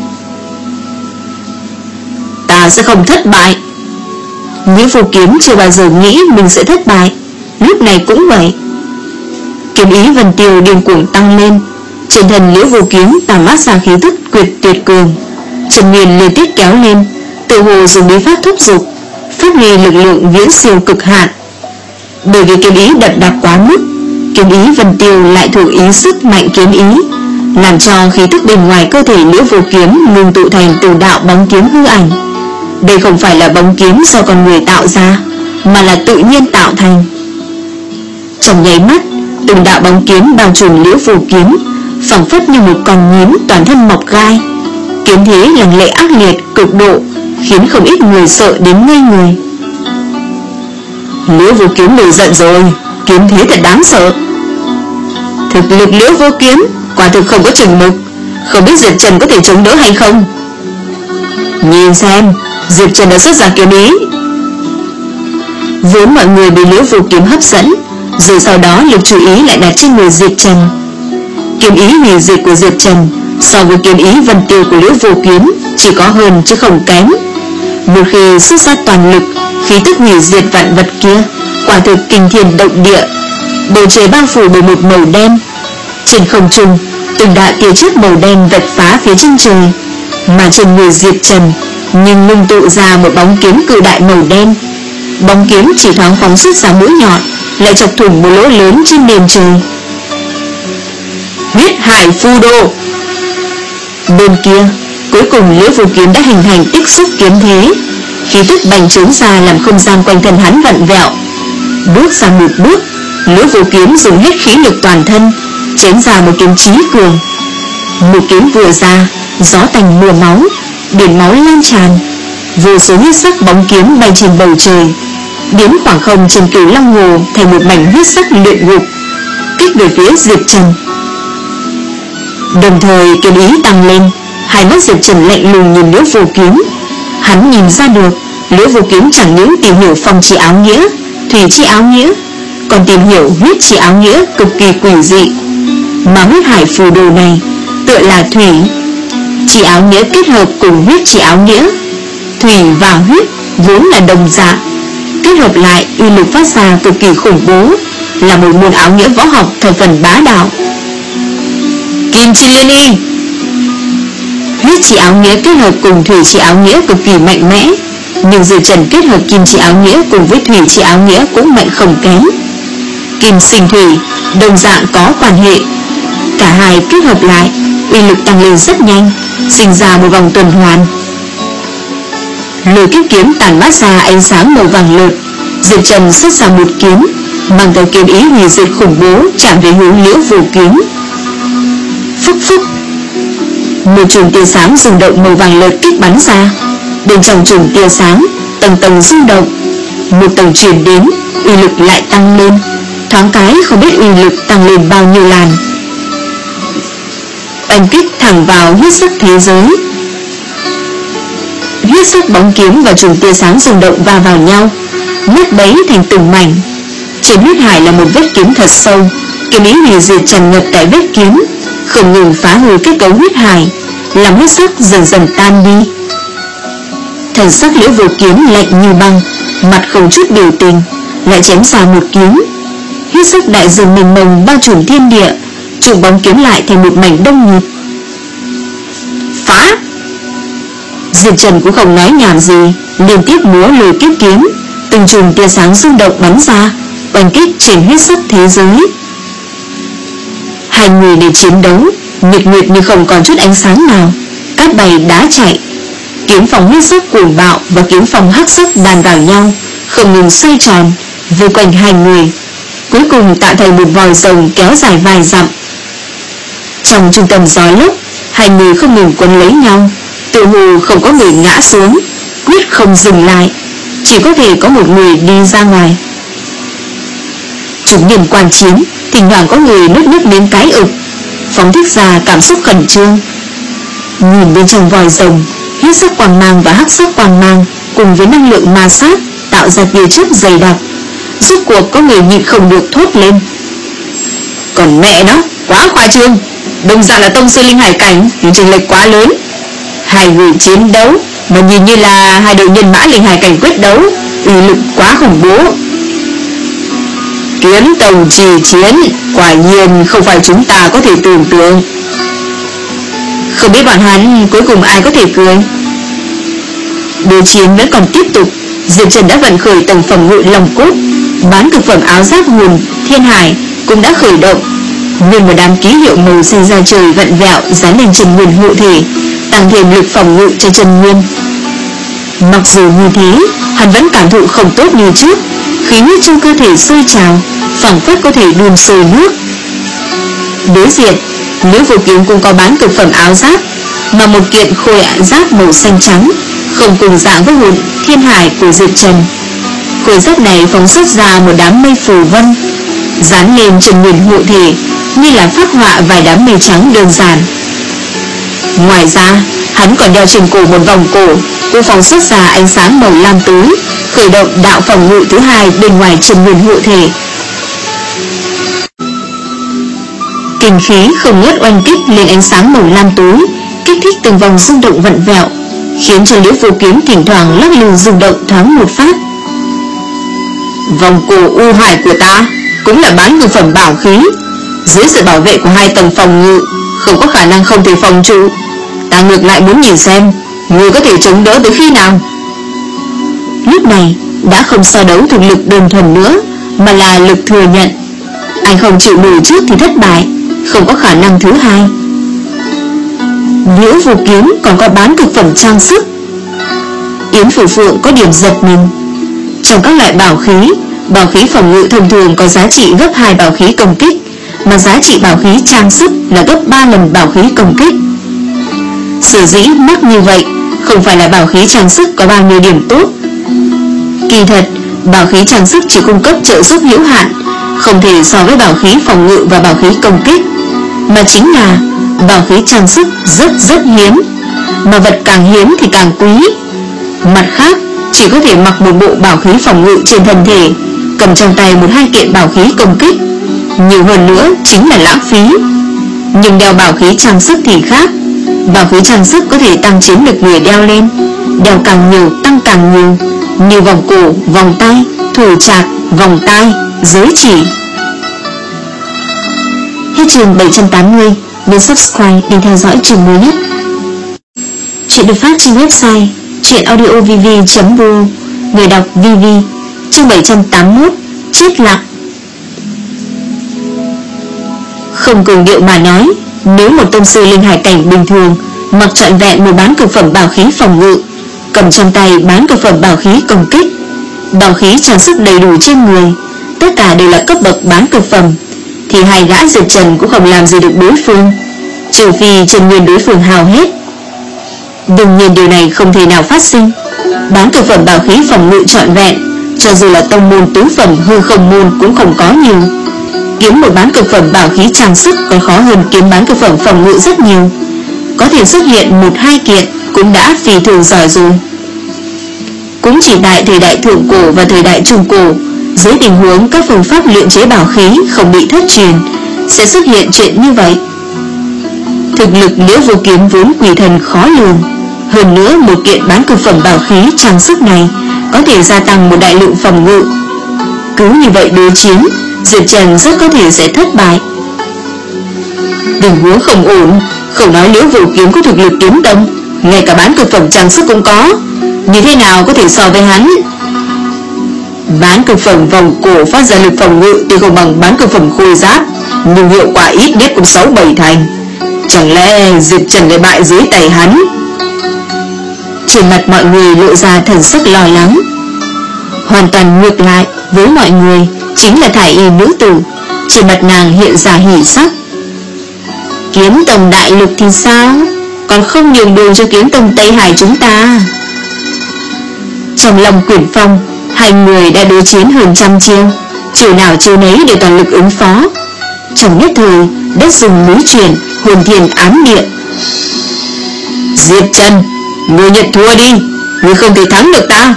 "Ta sẽ không thất bại." Liễu Vô Kiếm chưa bao giờ nghĩ mình sẽ thất bại, lúc này cũng vậy. Kiếm ý Vân Tiêu điên cuồng tăng lên, trên thân Liễu Vô Kiếm tản mát ra khí tức tuyệt tuyệt cường, chân nguyên liên tiếp kéo lên, tự hồ dùng bí pháp thúc giục, phát huy lực lượng viễn siêu cực hạn. Bởi vì kiếm ý đậm đặc quá mức, kiếm ý Vân Tiêu lại thuộc ý sức mạnh kiếm ý, làm cho khí tức bên ngoài cơ thể Liễu Vô Kiếm ngưng tụ thành từng đạo bóng kiếm hư ảnh. Đây không phải là bóng kiếm do con người tạo ra, mà là tự nhiên tạo thành. Trong nháy mắt, từng đạo bóng kiếm bao trùm Liễu Vô Kiếm, phảng phất như một con nhím toàn thân mọc gai. Kiếm thế lăng lệ ác liệt cực độ, khiến không ít người sợ đến ngây người. Liễu Vô Kiếm nổi giận rồi, kiếm thế thật đáng sợ. Thực lực Liễu Vô Kiếm quả thực không có chừng mực, không biết Diệp Trần có thể chống đỡ hay không. Nhìn xem, Diệp Trần đã xuất ra kiếm ý. Vốn mọi người bị Liễu Vô Kiếm hấp dẫn, rồi sau đó lực chú ý lại đặt trên người Diệp Trần. Kiếm ý hủy diệt của Diệp Trần so với kiếm ý Vân Tiêu của Liễu Vô Kiếm chỉ có hơn chứ không kém. Một khi xuất ra toàn lực, khí tức hủy diệt vạn vật kia quả thực kinh thiên động địa. Bầu trời bao phủ bởi một màu đen, trên không trung từng đạo tia chớp màu đen vạch phá phía chân trời, mà trên người Diệp Trần nhưng ngưng tụ ra một bóng kiếm cự đại màu đen. Bóng kiếm chỉ thoáng phóng xuất ra mũi nhọn, lại chọc thủng một lỗ lớn trên nền trời. Huyết hải phù đồ. Bên kia, cuối cùng Liễu Vô Kiếm đã hình thành tích xúc kiếm thế, khí tức bành trướng ra làm không gian quanh thân hắn vặn vẹo. Bước ra một bước, Liễu Vô Kiếm dùng hết khí lực toàn thân, chém ra một kiếm chí cường. Một kiếm vừa ra, gió tành mưa máu, biển máu lan tràn, vô số huyết sắc bóng kiếm bay trên bầu trời, biến khoảng không trên Cửu Long Hồ thành một mảnh huyết sắc luyện ngục, kích về phía Diệp Trần. Đồng thời kiếm ý tăng lên, hai mắt Diệp Trần lạnh lùng nhìn Liễu Vô Kiếm. Hắn nhìn ra được Liễu Vô Kiếm chẳng những tìm hiểu phong chi áo nghĩa, thủy chi áo nghĩa, còn tìm hiểu huyết chi áo nghĩa cực kỳ quỷ dị. Mà huyết hải phù đồ này tựa là thủy chi áo nghĩa kết hợp cùng huyết chi áo nghĩa. Thủy và huyết vốn là đồng dạng, kết hợp lại uy lực phát ra cực kỳ khủng bố, là một môn áo nghĩa võ học thập phần bá đạo. Kim Chi Liên Y. Huyết chi áo nghĩa kết hợp cùng thủy chi áo nghĩa cực kỳ mạnh mẽ, nhưng Diệp Trần kết hợp kim chi áo nghĩa cùng với thủy chi áo nghĩa cũng mạnh không kém. Kim sinh thủy đồng dạng có quan hệ, cả hai kết hợp lại uy lực tăng lên rất nhanh, sinh ra một vòng tuần hoàn. Lôi kiếp kiếm tản mát ra ánh sáng màu vàng lợt. Diệp Trần xuất ra một kiếm, mang theo kiếm ý hủy diệt khủng bố chạm về hướng Liễu Vô Kiếm. Phúc phúc, một chùm tia sáng rung động màu vàng lợt kích bắn ra. Bên trong chùm tia sáng tầng tầng rung động, một tầng truyền đến, uy lực lại tăng lên, thoáng cái không biết uy lực tăng lên bao nhiêu lần. oanh kích thẳng vào huyết sắc thế giới. Huyết sắc bóng kiếm và chùm tia sáng rung động va vào nhau, nứt bấy thành từng mảnh. Trên huyết hải là một vết kiếm thật sâu, kiếm ý hủy diệt tràn ngập tại vết kiếm, không ngừng phá hư kết cấu huyết hải, làm huyết sắc dần dần tan đi. Thần sắc Liễu Vô Kiếm lạnh như băng, mặt không chút biểu tình, lại chém ra một kiếm. Huyết sắc đại dương mênh mông bao trùm thiên địa, chùm bóng kiếm lại thành một mảnh đông nghịt. Phá! Diệp Trần cũng không nói nhảm gì, liên tiếp múa lùi kiếp kiếm, từng chùm tia sáng rung động bắn ra, oanh kích trên huyết sắc thế giới. Hai người để chiến đấu, nhật nguyệt như không còn chút ánh sáng nào, cát bay đá chạy. Kiếm phong huyết sắc cuồng bạo và kiếm phong hắc sắc đan vào nhau, không ngừng xoay tròn vây quanh hai người, cuối cùng tạo thành một vòi rồng kéo dài vài dặm. Trong trung tâm gió lốc, hai người không ngừng quấn lấy nhau, tự hồ không có người ngã xuống, quyết không dừng lại, chỉ có thể có một người đi ra ngoài. Chúng nhân quan chiến, thỉnh thoảng có người nuốt nước đến cái ực, phóng thích ra cảm xúc khẩn trương. Nhìn bên trong vòi rồng, huyết sắc quang mang và hắc sắc quang mang cùng với năng lượng ma sát tạo ra tia chớp dày đặc. Rốt cuộc có người nhịn không được thốt lên: còn mẹ nó, quá khoa trương! Đồng dạng là tông sư linh hải cảnh, nhưng chênh lệch quá lớn. Hai người chiến đấu mà nhìn như là hai đội nhân mã linh hải cảnh quyết đấu, uy lực quá khủng bố. Kiếm tông trì chiến, quả nhiên không phải chúng ta có thể tưởng tượng. Không biết bọn hắn cuối cùng ai có thể cười. Đối chiến vẫn còn tiếp tục. Diệp Trần đã vận khởi tầng phẩm ngự lòng cốt, bán cực phẩm áo giáp hồn thiên hải cũng đã khởi động, nguyên một đám ký hiệu màu xanh ra trời vặn vẹo dán lên Trần Nguyên hộ thể, tăng thêm lực phòng ngự cho Trần Nguyên. Mặc dù như thế, hắn vẫn cảm thụ không tốt như trước, khí huyết trong cơ thể sôi trào, phảng phất có thể đun sôi nước. Đối diện, Liễu Vô Kiếm cũng có bán cực phẩm áo giáp, mà một kiện khôi giáp màu xanh trắng, không cùng dạng với hồn thiên hải của Diệp Trần. Khôi giáp này phóng xuất ra một đám mây phù vân, dán lên Trần Nguyên hộ thể, như là phác họa vài đám mây trắng đơn giản. Ngoài ra, hắn còn đeo trên cổ một vòng cổ, cũng phóng xuất ra ánh sáng màu lam tối, khởi động đạo phòng ngự thứ hai bên ngoài Trần Nguyên hộ thể. Kinh khí không ngớt oanh kích lên ánh sáng màu lam tối, kích thích từng vòng rung động vặn vẹo, khiến cho Liễu Vô Kiếm thỉnh thoảng lắc lư rung động thoáng một phát. Vòng cổ u hải của ta cũng là bán cực phẩm bảo khí, dưới sự bảo vệ của hai tầng phòng ngự, không có khả năng không thể phòng trụ. Ta ngược lại muốn nhìn xem ngươi có thể chống đỡ tới khi nào. Lúc này đã không so đấu thực lực đơn thuần nữa, mà là lực thừa nhận. Anh không chịu nổi trước thì thất bại, không có khả năng thứ hai. Liễu Vô Kiếm còn có bán cực phẩm trang sức. Yến Phủ Phượng có điểm giật mình. Trong các loại bảo khí, bảo khí phòng ngự thông thường có giá trị gấp hai bảo khí công kích, mà giá trị bảo khí trang sức là gấp ba lần bảo khí công kích. Sở dĩ mắc như vậy không phải là bảo khí trang sức có bao nhiêu điểm tốt. Kỳ thật, bảo khí trang sức chỉ cung cấp trợ giúp hữu hạn, không thể so với bảo khí phòng ngự và bảo khí công kích, mà chính là bảo khí trang sức rất rất hiếm, mà vật càng hiếm thì càng quý. Mặt khác, chỉ có thể mặc một bộ bảo khí phòng ngự trên thân thể, cầm trong tay một hai kiện bảo khí công kích, nhiều hơn nữa chính là lãng phí. Nhưng đeo bảo khí trang sức thì khác. Bảo khí trang sức có thể tăng chiến lực người đeo lên, đeo càng nhiều tăng càng nhiều, như vòng cổ, vòng tay, thủ trạc, vòng tai, giới chỉ. Hết chương bảy trăm tám mươi. Nhấn subscribe để theo dõi chương mới nhất. Chuyện được phát trên website truyệnaudiovv chấm bu. Người đọc vê vê. Chương bảy trăm tám mươi mốt. Chết lạc. Không cường điệu mà nói, nếu một tông sư linh hải cảnh bình thường mặc trọn vẹn một bán cực phẩm bảo khí phòng ngự, cầm trong tay bán cực phẩm bảo khí công kích, bảo khí trang sức đầy đủ trên người, tất cả đều là cấp bậc bán cực phẩm, thì hai gã Diệp Trần cũng không làm gì được đối phương, trừ phi Trần Nguyên đối phương hao hết. Đương nhiên điều này không thể nào phát sinh. Bán cực phẩm bảo khí phòng ngự trọn vẹn, cho dù là tông môn tứ phẩm hư không môn cũng không có nhiều. Kiếm một bán cực phẩm bảo khí trang sức còn khó hơn kiếm bán cực phẩm phòng ngự rất nhiều. Có thể xuất hiện một hai kiện cũng đã phi thường giỏi rồi. Cũng chỉ tại thời đại thượng cổ và thời đại trung cổ, dưới tình huống các phương pháp luyện chế bảo khí không bị thất truyền, sẽ xuất hiện chuyện như vậy. Thực lực Liễu Vô Kiếm vốn quỷ thần khó lường, hơn nữa một kiện bán cực phẩm bảo khí trang sức này có thể gia tăng một đại lượng phòng ngự. Cứ như vậy đối chiến, Diệp Trần rất có thể sẽ thất bại. Tình huống không ổn, không nói Liễu Vô Kiếm có thực lực kiếm tông, ngay cả bán cực phẩm trang sức cũng có, như thế nào có thể so với hắn? Bán cực phẩm vòng cổ phát ra lực phòng ngự tuy không bằng bán cực phẩm khôi giáp, nhưng hiệu quả ít nhất cũng sáu bảy thành. Chẳng lẽ Diệp Trần lại bại dưới tay hắn? Trên mặt mọi người lộ ra thần sắc lo lắng. Hoàn toàn ngược lại với mọi người chính là thải y nữ tử, trên mặt nàng hiện ra hỉ sắc. Kiếm tông đại lục thì sao? Còn không nhường đường cho kiếm tông Tây Hải chúng ta. Trong lòng Quyển Phong, hai người đã đối chiến hơn trăm chiêu, chiều nào chiều nấy đều toàn lực ứng phó. Trong nhất thời, đất rung núi chuyển, hồn thiên ám địa. Diệp Trần, ngươi nhận thua đi, ngươi không thể thắng được ta.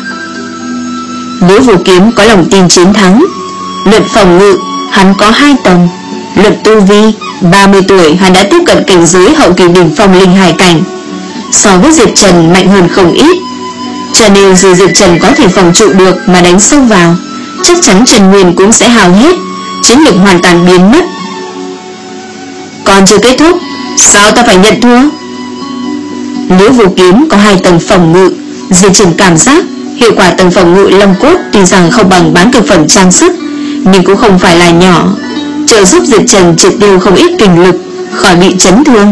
Liễu Vô Kiếm có lòng tin chiến thắng. Luận phòng ngự, hắn có hai tầng. Luận tu vi, ba mươi tuổi hắn đã tiếp cận cảnh giới hậu kỳ đỉnh phong linh hải cảnh, so với Diệp Trần mạnh hơn không ít. Cho nên dù Diệp Trần có thể phòng trụ được mà đánh sâu vào, chắc chắn Trần Nguyên cũng sẽ hao hết, chiến lực hoàn toàn biến mất. Còn chưa kết thúc, sao ta phải nhận thua? Liễu Vô Kiếm có hai tầng phòng ngự, Diệp Trần cảm giác hiệu quả tầng phòng ngự long cốt tuy rằng không bằng bán cực phẩm trang sức, nhưng cũng không phải là nhỏ, trợ giúp Diệp Trần triệt tiêu không ít kình lực, khỏi bị chấn thương.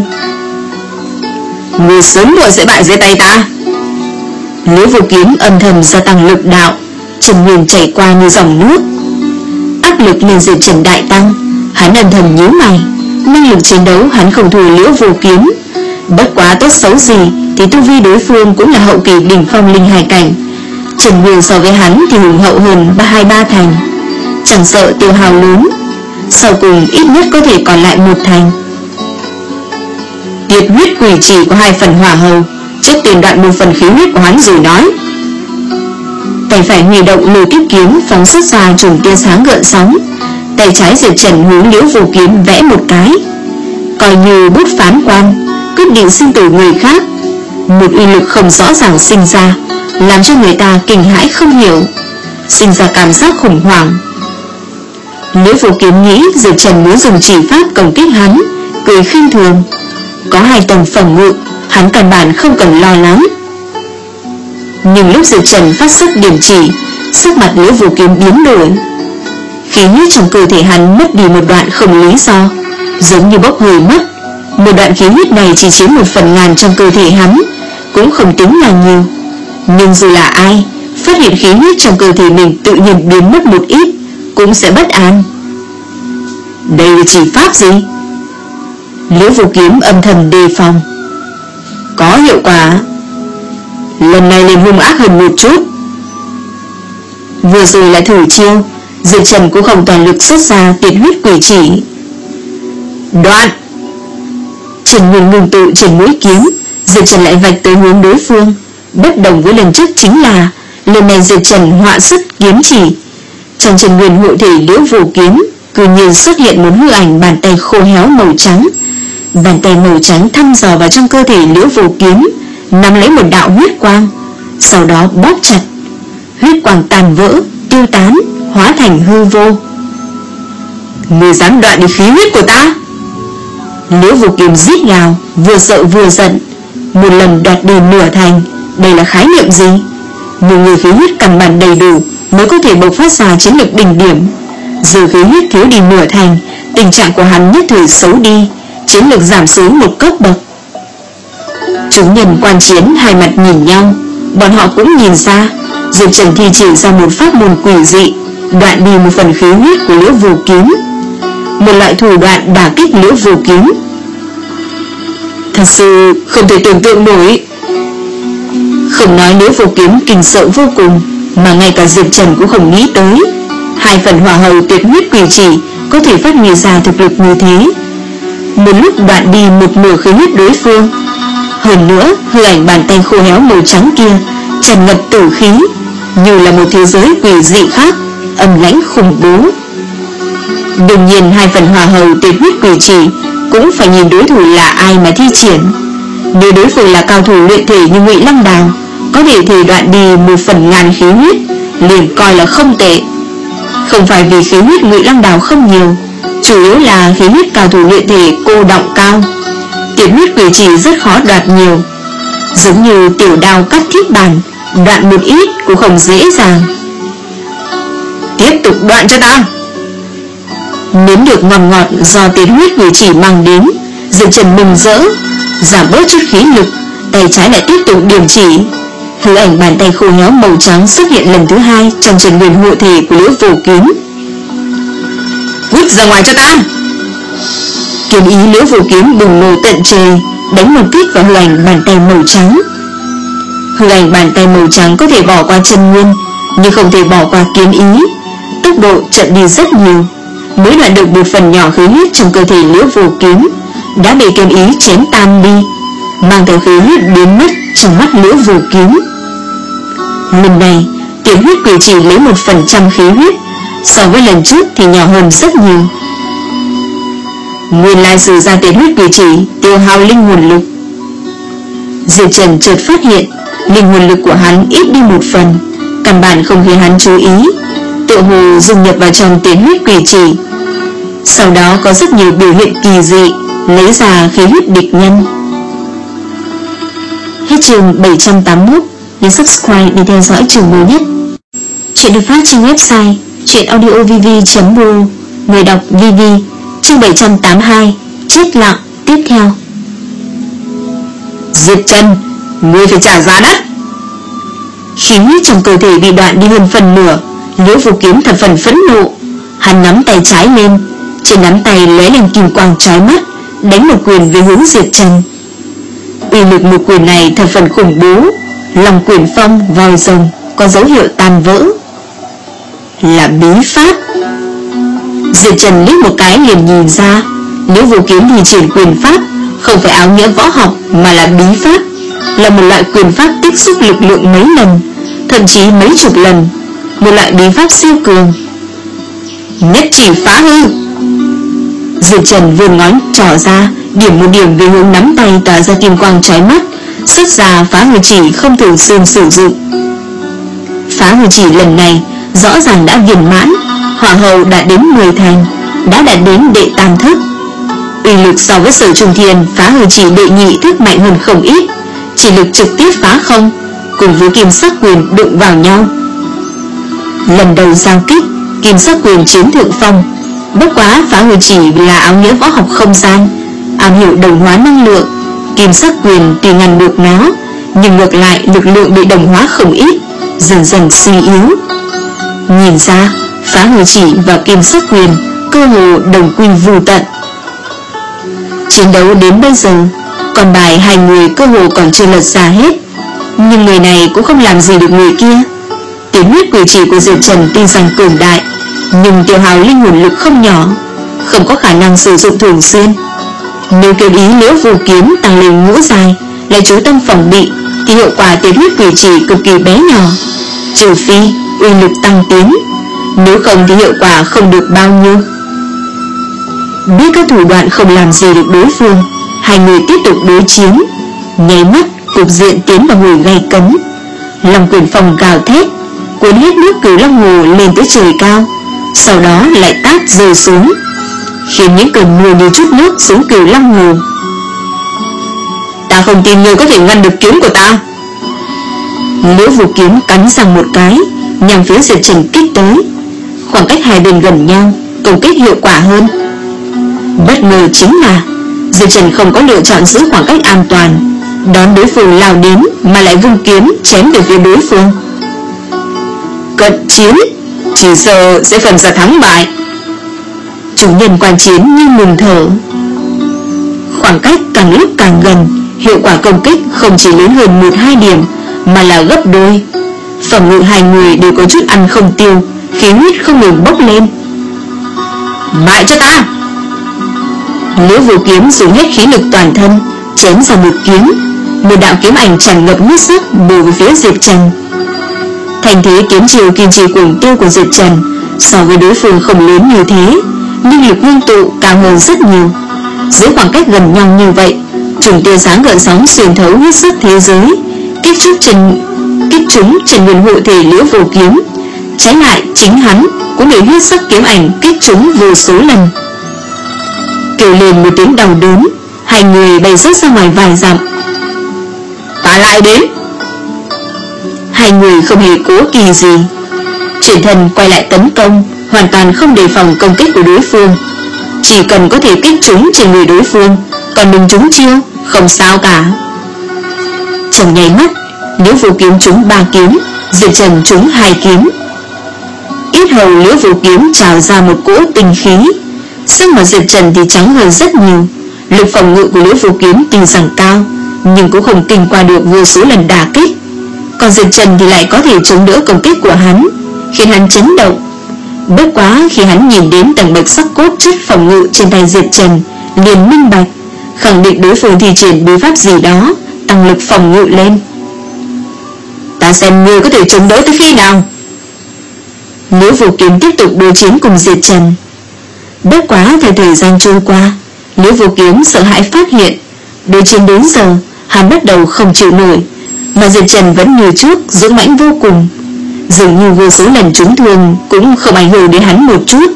Người sớm muộn sẽ bại dưới tay ta. Liễu Vô Kiếm âm thầm gia tăng lực đạo, Trần Nguyên chảy qua như dòng nước. Áp lực lên Diệp Trần đại tăng, hắn âm thầm nhíu mày. Năng lực chiến đấu hắn không thua Liễu Vô Kiếm, bất quá tốt xấu gì thì tu vi đối phương cũng là hậu kỳ đỉnh phong linh hải cảnh. Trần Nguyên so với hắn thì hùng hậu hơn ba hai ba thành, chẳng sợ tiêu hao lớn, sau cùng ít nhất có thể còn lại một thành. Tiệt huyết quỷ chỉ có hai phần hỏa hầu, trước tiền đoạn một phần khí huyết của hắn rồi nói. Tay phải huy động lôi kiếp kiếm phóng xuất ra chùm tia sáng gợn sóng, tay trái Diệp Trần hướng Liễu Vô Kiếm vẽ một cái, coi như bút phán quan, quyết định sinh tử người khác. Một uy lực không rõ ràng sinh ra, làm cho người ta kinh hãi không hiểu, sinh ra cảm giác khủng hoảng. Liễu Vô Kiếm nghĩ Diệp Trần muốn dùng chỉ pháp công kích hắn, cười khinh thường. Có hai tầng phòng ngự, hắn căn bản không cần lo lắng. Nhưng lúc Diệp Trần phát xuất điểm chỉ, sắc mặt Liễu Vô Kiếm biến đổi. Khí huyết trong cơ thể hắn mất đi một đoạn không lý do, giống như bốc hơi mất. Một đoạn khí huyết này chỉ chiếm một phần ngàn trong cơ thể hắn, cũng không tính là nhiều. Nhưng dù là ai phát hiện khí huyết trong cơ thể mình tự nhiên biến mất một ít, cũng sẽ bất an. Đây là chỉ pháp gì? Liễu Vô Kiếm âm thầm đề phòng. Có hiệu quả, lần này liền hung ác hơn một chút. Vừa rồi lại thử chiêu, Diệp Trần cũng không toàn lực xuất ra tiệt huyết quỷ chỉ. Đoạn. Trần Nguyên ngừng tụ trên mũi kiếm, Diệp Trần lại vạch tới hướng đối phương. Bất đồng với lần trước chính là lần này Diệp Trần họa xuất kiếm chỉ, trong Trần Nguyên hội thể Liễu Vô Kiếm tự nhiên xuất hiện một hư ảnh bàn tay khô héo màu trắng. Bàn tay màu trắng thăm dò vào trong cơ thể Liễu Vô Kiếm, nắm lấy một đạo huyết quang, sau đó bóp chặt. Huyết quang tàn vỡ, tiêu tán, hóa thành hư vô. Ngươi dám đoạn đi khí huyết của ta? Liễu Vô Kiếm rít gào, vừa sợ vừa giận. Một lần đoạt đi nửa thành, đây là khái niệm gì? Một người khí huyết căn bản đầy đủ mới có thể bộc phát ra chiến lực đỉnh điểm. Giờ khí huyết thiếu đi nửa thành, tình trạng của hắn nhất thời xấu đi, chiến lực giảm xuống một cấp bậc. Chúng nhân quan chiến hai mặt nhìn nhau, bọn họ cũng nhìn ra Diệp Trần thi triển ra một pháp môn quỷ dị, đoạn đi một phần khí huyết của Liễu Vô Kiếm, một loại thủ đoạn đả kích Liễu Vô Kiếm. Thật sự không thể tưởng tượng nổi. Không nói Liễu Vô Kiếm kinh sợ vô cùng, mà ngay cả Diệp Trần cũng không nghĩ tới. Hai phần hỏa hầu tuyệt huyết quỷ chỉ có thể phát huy ra thực lực như thế. Một lúc đoạn đi một nửa khí huyết đối phương. Hơn nữa, hư ảnh bàn tay khô héo màu trắng kia tràn ngập tử khí, như là một thế giới quỷ dị khác, âm lãnh khủng bố. Đương nhiên hai phần hỏa hầu tuyệt huyết quỷ chỉ cũng phải nhìn đối thủ là ai mà thi triển. Nếu đối phương là cao thủ luyện thể như Ngụy Lăng Đào, có thể thể đoạn đi một phần ngàn khí huyết, liền coi là không tệ. Không phải vì khí huyết Ngụy Lăng Đào không nhiều, chủ yếu là khí huyết cao thủ luyện thể cô đọng cao. Tuyệt huyết quỷ chỉ rất khó đoạt nhiều, giống như tiểu đao cắt thiết bản, đoạn một ít cũng không dễ dàng. Tiếp tục đoạn cho ta. Nếm được ngon ngọt do tuyệt huyết quỷ chỉ mang đến, Diệp Trần mừng rỡ, giảm bớt chút khí lực, tay trái lại tiếp tục điểm chỉ. Hư ảnh bàn tay khô héo màu trắng xuất hiện lần thứ hai trong trận huyền hộ thể của Liễu Vô Kiếm. Vút ra ngoài cho ta. Kiếm ý Liễu Vô Kiếm bùng nổ tận trời, đánh một kích vào hư ảnh bàn tay màu trắng. Hư ảnh bàn tay màu trắng có thể bỏ qua chân nguyên, nhưng không thể bỏ qua kiếm ý. Tốc độ chậm đi rất nhiều, mới đoạn được một phần nhỏ khí huyết trong cơ thể Liễu Vô Kiếm đã bị kiếm ý chém tan đi, mang theo khí huyết biến mất trong mắt Liễu Vô Kiếm. Lần này tuyệt huyết quỷ chỉ lấy một phần trăm khí huyết, so với lần trước thì nhỏ hơn rất nhiều. Nguyên lai sử ra tuyệt huyết quỷ chỉ tiêu hao linh hồn lực. Diệp Trần chợt phát hiện linh hồn lực của hắn ít đi một phần, căn bản không khiến hắn chú ý, tựa hồ dung nhập vào trong tuyệt huyết quỷ chỉ. Sau đó có rất nhiều biểu hiện kỳ dị, lấy ra khí huyết địch nhân. Hết chương bảy trăm tám mươi mốt. Nhấn subscribe để theo dõi chương mới nhất. Chuyện được phát trên website truyện audio v v chấm b o. Người đọc vê vê. Chương bảy trăm tám mươi hai. Chết lặng tiếp theo. Diệp Trần, ngươi phải trả giá đắt. Khí huyết trong cơ thể bị đoạn đi hơn phần nửa, Liễu Vô Kiếm thập phần phẫn nộ. Hắn nắm tay trái lên, trên nắm tay lóe lên kim quang chói mắt, đánh một quyền về hướng Diệp Trần. Uy lực một quyền này thập phần khủng bố, lòng quyền phong vòi rồng có dấu hiệu tan vỡ. Là bí pháp. Diệp Trần liếc một cái liền nhìn ra, Liễu Vô Kiếm thi triển quyền pháp không phải áo nghĩa võ học mà là bí pháp, là một loại quyền pháp tích xúc lực lượng mấy lần, thậm chí mấy chục lần, một loại bí pháp siêu cường. Nhất chỉ phá hư. Diệp Trần vươn ngón trỏ ra, điểm một điểm về hướng nắm tay tỏa ra kim quang chói mắt, xuất ra phá hư chỉ không thường xuyên sử dụng. Phá hư chỉ lần này rõ ràng đã viên mãn, hỏa hầu đã đến mười thành, đã đạt đến đệ tam thức. Uy lực so với Sở Trung Thiên phá hư chỉ đệ nhị thức mạnh hơn không ít, chỉ lực trực tiếp phá không, cùng với kim sắc quyền đụng vào nhau. Lần đầu giao kích, kim sắc quyền chiếm thượng phong. Bất quá phá hư chỉ là áo nghĩa võ học không gian, am hiểu đồng hóa năng lượng. Kim sắc quyền tuy ngăn được nó, nhưng ngược lại lực lượng bị đồng hóa không ít, dần dần suy yếu. Nhìn ra, phá hư chỉ và kim sắc quyền cơ hồ đồng quy vô tận. Chiến đấu đến bây giờ, còn bài hai người cơ hồ còn chưa lật ra hết, nhưng người này cũng không làm gì được người kia. Tuyệt huyết quỷ chỉ của Diệp Trần tuy rằng cường đại, nhưng tiêu hao linh hồn lực không nhỏ, không có khả năng sử dụng thường xuyên. Nếu kiếm ý Liễu Vô Kiếm tăng lên ngũ dài, lại chú tâm phòng bị, thì hiệu quả tuyệt huyết quỷ chỉ cực kỳ bé nhỏ, trừ phi uy lực tăng tiến, nếu không thì hiệu quả không được bao nhiêu. Biết các thủ đoạn không làm gì được đối phương, hai người tiếp tục đối chiến. Nháy mắt cục diện tiến vào hồi gay cấn. Long quyền phong gào thét, cuốn hết nước Cửu Long Hồ lên tới trời cao, sau đó lại tát rơi xuống, khiến những cơn mưa như chút nước xuống Cửu Long Hồ. Ta không tin ngươi có thể ngăn được kiếm của ta. Liễu Vô Kiếm cắn răng một cái, nhằm phía Diệp Trần kích tới. Khoảng cách hai bên gần nhau, công kích hiệu quả hơn. Bất ngờ chính là Diệp Trần không có lựa chọn giữ khoảng cách an toàn, đón đối phương lao đến mà lại vung kiếm chém về phía đối phương. Cận chiến, chỉ sợ sẽ phân ra thắng bại. Chủ nhân quan chiến như ngừng thở. Khoảng cách càng lúc càng gần, hiệu quả công kích không chỉ lớn hơn một hai điểm, mà là gấp đôi. Phòng ngự hai người đều có chút ăn không tiêu, khí huyết không ngừng bốc lên. Bại cho ta! Liễu Vô Kiếm dùng hết khí lực toàn thân chém ra một kiếm. Một đạo kiếm ảnh tràn ngập huyết sắc bổ về phía Diệp Trần. Thành thế kiếm chiều kim chỉ cuồng tiêu của Diệp Trần so với đối phương không lớn như thế, nhưng lực ngưng tụ cao hơn rất nhiều. Dưới khoảng cách gần nhau như vậy, chùm tia sáng gợn sóng xuyên thấu huyết sắc thế giới, kích trúng Trần kích trúng Trần Nguyên hộ thể Liễu Vô Kiếm. Trái lại chính hắn cũng bị huyết sắc kiếm ảnh kích trúng vô số lần. Kêu lên một tiếng đau đớn, hai người bay rớt ra ngoài vài dặm. Ta lại đến! Hai người không hề cố kỳ gì, chuyển thân quay lại tấn công, hoàn toàn không đề phòng công kích của đối phương. Chỉ cần có thể kích trúng trên người đối phương, còn đừng trúng chiêu, không sao cả. Trong nháy mắt, Liễu Vô Kiếm trúng ba kiếm, Diệp Trần trúng hai kiếm. Yết hầu Liễu Vô Kiếm trào ra một cỗ tinh khí, sắc mặt Diệp Trần thì trắng hơn rất nhiều. Lực phòng ngự của Liễu Vô Kiếm tuy rằng cao, nhưng cũng không kinh qua được vô số lần đả kích. Còn Diệp Trần thì lại có thể chống đỡ công kích của hắn, khiến hắn chấn động. Bất quá khi hắn nhìn đến tầng bậc sắc cốt chất phòng ngự trên tay Diệp Trần, liền minh bạch, khẳng định đối phương thi triển bí pháp gì đó tăng lực phòng ngự lên. Ta xem ngươi có thể chống đỡ tới khi nào. Liễu Vô Kiếm tiếp tục đối chiến cùng Diệp Trần. Bất quá theo thời gian trôi qua, Liễu Vô Kiếm sợ hãi phát hiện, đối chiến đến giờ hắn bắt đầu không chịu nổi, mà Diệp Trần vẫn như trước dũng mãnh vô cùng, dường như vô số lần trúng thương cũng không ảnh hưởng đến hắn một chút.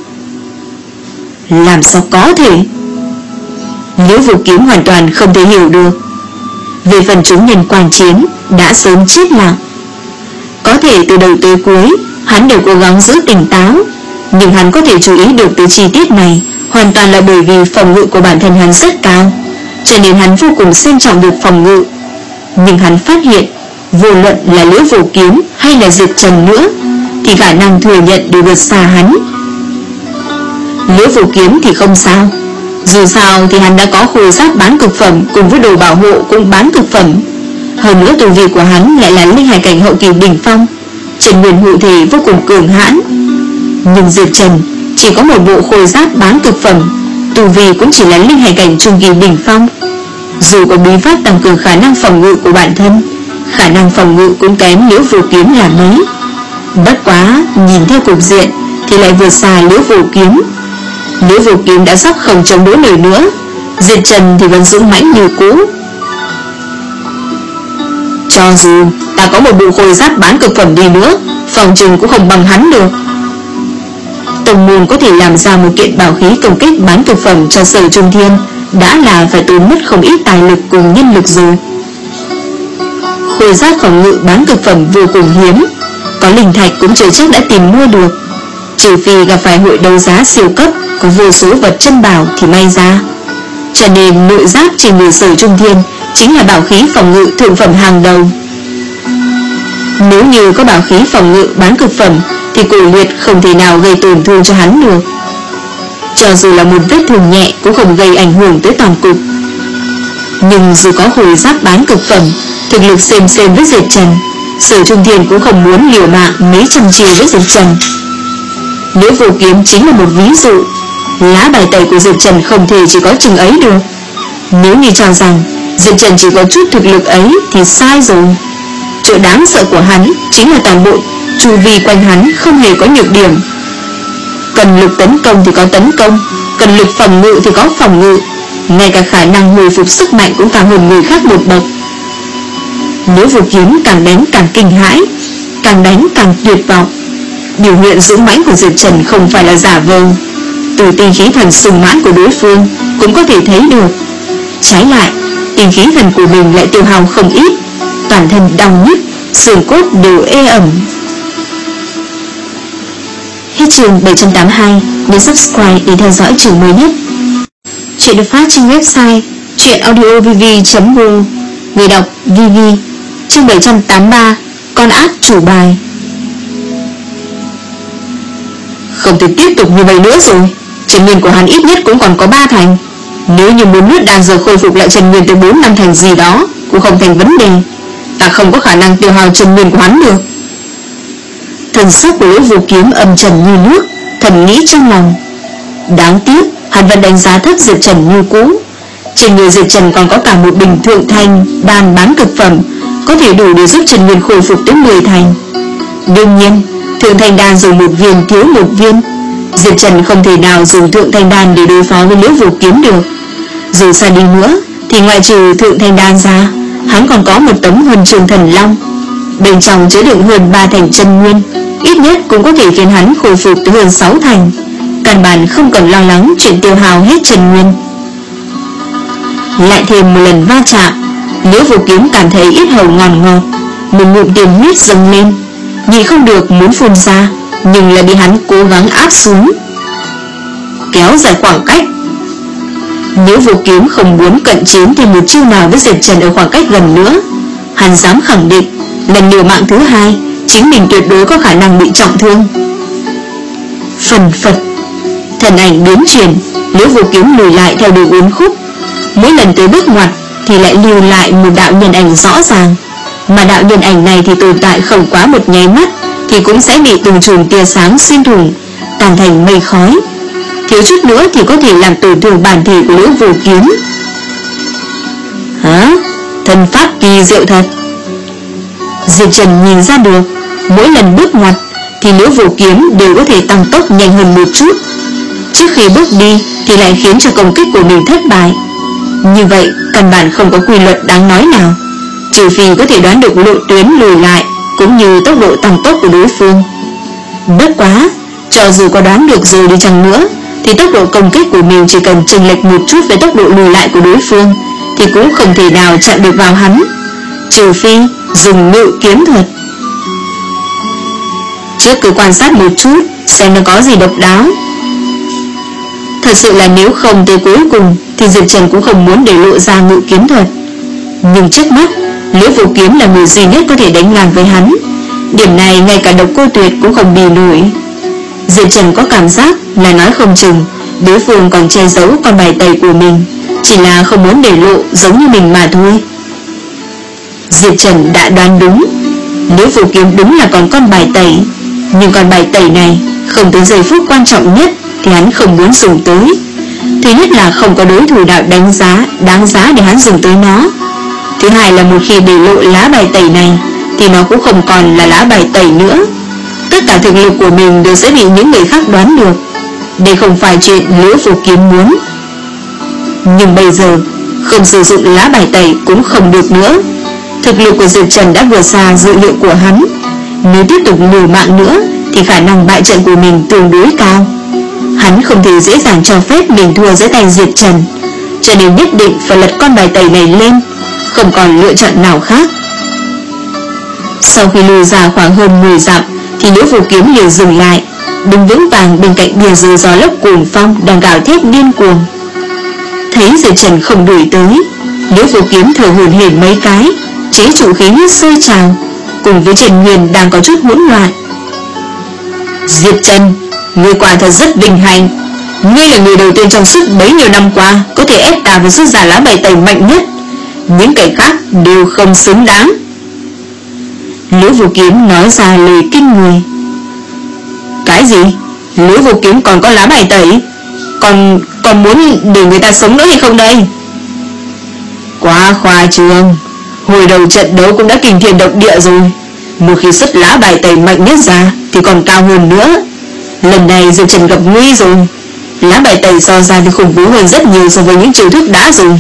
Làm sao có thể? Liễu Vô Kiếm hoàn toàn không thể hiểu được. Về phần chúng nhân quan chiến đã sớm chết lặng. Có thể từ đầu tới cuối hắn đều cố gắng giữ tỉnh táo, nhưng hắn có thể chú ý được tới chi tiết này hoàn toàn là bởi vì phòng ngự của bản thân hắn rất cao, cho nên hắn vô cùng xem trọng việc phòng ngự. Nhưng hắn phát hiện, vô luận là Liễu Vô Kiếm hay là Diệp Trần nữa, thì khả năng thừa nhận đều vượt xa hắn. Liễu Vô Kiếm thì không sao, dù sao thì hắn đã có khôi giáp bán cực phẩm cùng với đồ bảo hộ cũng bán cực phẩm. Hơn nữa tu vi của hắn lại là linh hải cảnh hậu kỳ đỉnh phong, Trần Nguyên hộ thể vô cùng cường hãn. Nhưng Diệp Trần chỉ có một bộ khôi giáp bán cực phẩm, tu vi cũng chỉ là linh hải cảnh trung kỳ đỉnh phong. Dù có bí pháp tăng cường khả năng phòng ngự của bản thân, khả năng phòng ngự cũng kém Liễu Vô Kiếm là mấy. Bất quá nhìn theo cục diện thì lại vượt xa Liễu Vô Kiếm. Liễu Vô Kiếm đã sắp không chống đỡ nổi nữa, Diệp Trần thì vẫn dũng mãnh như cũ. Cho dù ta có một bộ khôi giáp bán cực phẩm đi nữa, phòng trừng cũng không bằng hắn được. Tông môn có thể làm ra một kiện bảo khí công kích bán cực phẩm cho Sở Trung Thiên đã là phải tốn mất không ít tài lực cùng nhân lực rồi. Khôi giáp phòng ngự bán cực phẩm vô cùng hiếm, có linh thạch cũng chưa chắc đã tìm mua được, trừ phi gặp phải hội đấu giá siêu cấp có vô số vật chân bảo thì may ra. Cho nên nội giáp trên người Sở Trung Thiên chính là bảo khí phòng ngự thượng phẩm hàng đầu. Nếu như có bảo khí phòng ngự bán cực phẩm thì cổ liệt không thể nào gây tổn thương cho hắn được. Cho dù là một vết thương nhẹ cũng không gây ảnh hưởng tới toàn cục. Nhưng dù có khôi giáp bán cực phẩm, thực lực xem xem với Diệp Trần, Sở Trung Thiên cũng không muốn liều mạng mấy trăm chiêu với Diệp Trần. Liễu Vô Kiếm chính là một ví dụ. Lá bài tẩy của Diệp Trần không thể chỉ có chừng ấy được. Nếu như cho rằng Diệp Trần chỉ có chút thực lực ấy thì sai rồi. Chỗ đáng sợ của hắn chính là toàn bộ chu vi quanh hắn không hề có nhược điểm. Cần lực tấn công thì có tấn công, cần lực phòng ngự thì có phòng ngự, ngay cả khả năng hồi phục sức mạnh cũng cao hơn người khác một bậc. Liễu Vô Kiếm càng đánh càng kinh hãi, càng đánh càng tuyệt vọng. Biểu hiện dũng mãnh của Diệp Trần không phải là giả vờ, từ tinh khí thần sùng mãn của đối phương cũng có thể thấy được. Trái lại, tinh khí thần của mình lại tiêu hao không ít, toàn thân đau nhức, xương cốt đều ê ẩm. Hết chương bảy trăm tám mươi hai, nhớ subscribe để theo dõi chương mới nhất. Chuyện được phát trên website truyệnaudiovv chấm ro. Người đọc vê vê. Chương bảy trăm tám mươi ba, con ác chủ bài. Không thể tiếp tục như vậy nữa rồi. Chân nguyên của hắn ít nhất cũng còn có ba thành. Nếu như muốn nuốt đan dược khôi phục lại chân nguyên tới bốn năm thành gì đó cũng không thành vấn đề. Ta không có khả năng tiêu hao chân nguyên của hắn được. Thần sắc của Liễu Vô Kiếm âm trầm như nước, thầm nghĩ trong lòng. Đáng tiếc hắn vẫn đánh giá thấp Diệp Trần như cũ. Trên người Diệp Trần còn có cả một bình thượng thanh đan bán cực phẩm, có thể đủ để giúp Trần Nguyên khôi phục tới mười thành. Đương nhiên thượng thanh đan dùng một viên thiếu một viên, Diệp Trần không thể nào dùng thượng thanh đan để đối phó với Liễu Vô Kiếm được. Dù sao đi nữa thì ngoại trừ thượng thanh đan ra, hắn còn có một tấm huân chương thần long, bên trong chứa đựng hơn ba thành chân nguyên, ít nhất cũng có thể khiến hắn khôi phục tới hơn sáu thành. Căn bản không cần lo lắng chuyện tiêu hao hết chân nguyên. Lại thêm một lần va chạm, Liễu Vô Kiếm cảm thấy yết hầu ngọt ngọt, một ngụm tiền huyết dâng lên, nhịn không được muốn phun ra, nhưng lại bị hắn cố gắng áp xuống. Kéo dài khoảng cách. Liễu Vô Kiếm không muốn cận chiến thêm một chiêu nào với Diệp Trần ở khoảng cách gần nữa. Hắn dám khẳng định lần liều mạng thứ hai chính mình tuyệt đối có khả năng bị trọng thương. Phần phật, thần ảnh biến chuyển, Liễu Vô Kiếm lùi lại theo đường uốn khúc. Mỗi lần tới bước ngoặt thì lại lưu lại một đạo nhân ảnh rõ ràng, mà đạo nhân ảnh này thì tồn tại không quá một nháy mắt thì cũng sẽ bị từng chùm tia sáng xuyên thủng, tan thành mây khói. Thiếu chút nữa thì có thể làm tổn thương bản thể của Liễu Vô Kiếm. Hả? Thân pháp kỳ diệu thật. Diệp Trần nhìn ra được, mỗi lần bước ngoặt thì Liễu Vô Kiếm đều có thể tăng tốc nhanh hơn một chút. Trước khi bước đi thì lại khiến cho công kích của mình thất bại. Như vậy căn bản không có quy luật đáng nói nào, trừ phi có thể đoán được lộ tuyến lùi lại cũng như tốc độ tăng tốc của đối phương. Bất quá, cho dù có đoán được rồi đi chăng nữa thì tốc độ công kích của mình chỉ cần chênh lệch một chút với tốc độ lùi lại của đối phương thì cũng không thể nào chặn được vào hắn, trừ phi dùng ngự kiếm thuật. Trước cứ quan sát một chút xem nó có gì độc đáo. Thật sự là nếu không tới cuối cùng thì Diệp Trần cũng không muốn để lộ ra ngự kiếm thuật. Nhưng trước mắt Liễu Vô Kiếm là người duy nhất có thể đánh ngang với hắn. Điểm này ngay cả Độc Cô Tuyệt cũng không bì nổi. Diệp Trần có cảm giác là nói không chừng đối phương còn che giấu con bài tẩy của mình, chỉ là không muốn để lộ giống như mình mà thôi. Diệp Trần đã đoán đúng, Liễu Vô Kiếm đúng là còn con bài tẩy, nhưng con bài tẩy này không tới giây phút quan trọng nhất thì hắn không muốn dùng tới. Thứ nhất là không có đối thủ nào đánh giá đáng giá để hắn dùng tới nó. Thứ hai là một khi để lộ lá bài tẩy này thì nó cũng không còn là lá bài tẩy nữa. Tất cả thực lực của mình đều sẽ bị những người khác đoán được. Đây không phải chuyện Liễu Vô Kiếm muốn. Nhưng bây giờ không sử dụng lá bài tẩy cũng không được nữa. Thực lực của Diệp Trần đã vượt xa dự liệu của hắn. Nếu tiếp tục liều mạng nữa thì khả năng bại trận của mình tương đối cao. Hắn không thể dễ dàng cho phép mình thua dưới tay Diệp Trần, cho nên nhất định phải lật con bài tẩy này lên, không còn lựa chọn nào khác. Sau khi lùi ra khoảng hơn mười dặm thì Liễu Vô Kiếm liền dừng lại, đứng vững vàng bên cạnh bìa rơi gió lốc cuồng phong đang gào thét điên cuồng. Thấy Diệp Trần không đuổi tới, Liễu Vô Kiếm thở hổn hển mấy cái, chế trụ khí huyết sôi trào, cùng với Trần Nguyên đang có chút hỗn loạn. Diệp Trần, ngươi quả thật rất vinh hạnh. Ngươi là người đầu tiên trong suốt bấy nhiêu năm qua có thể ép ta với xuất giả lá bài tẩy mạnh nhất. Những kẻ khác đều không xứng đáng. Liễu Vô Kiếm nói ra lời kinh người. Cái gì? Liễu Vô Kiếm còn có lá bài tẩy? Còn còn muốn để người ta sống nữa hay không đây? Quá khoa trương. Hồi đầu trận đấu cũng đã kinh thiên động địa rồi. Một khi xuất lá bài tẩy mạnh nhất ra thì còn cao hơn nữa. Lần này Diệp Trần gặp nguy rồi. Lá bài tẩy so ra thì khủng bố hơn rất nhiều so với những chiêu thức đã dùng.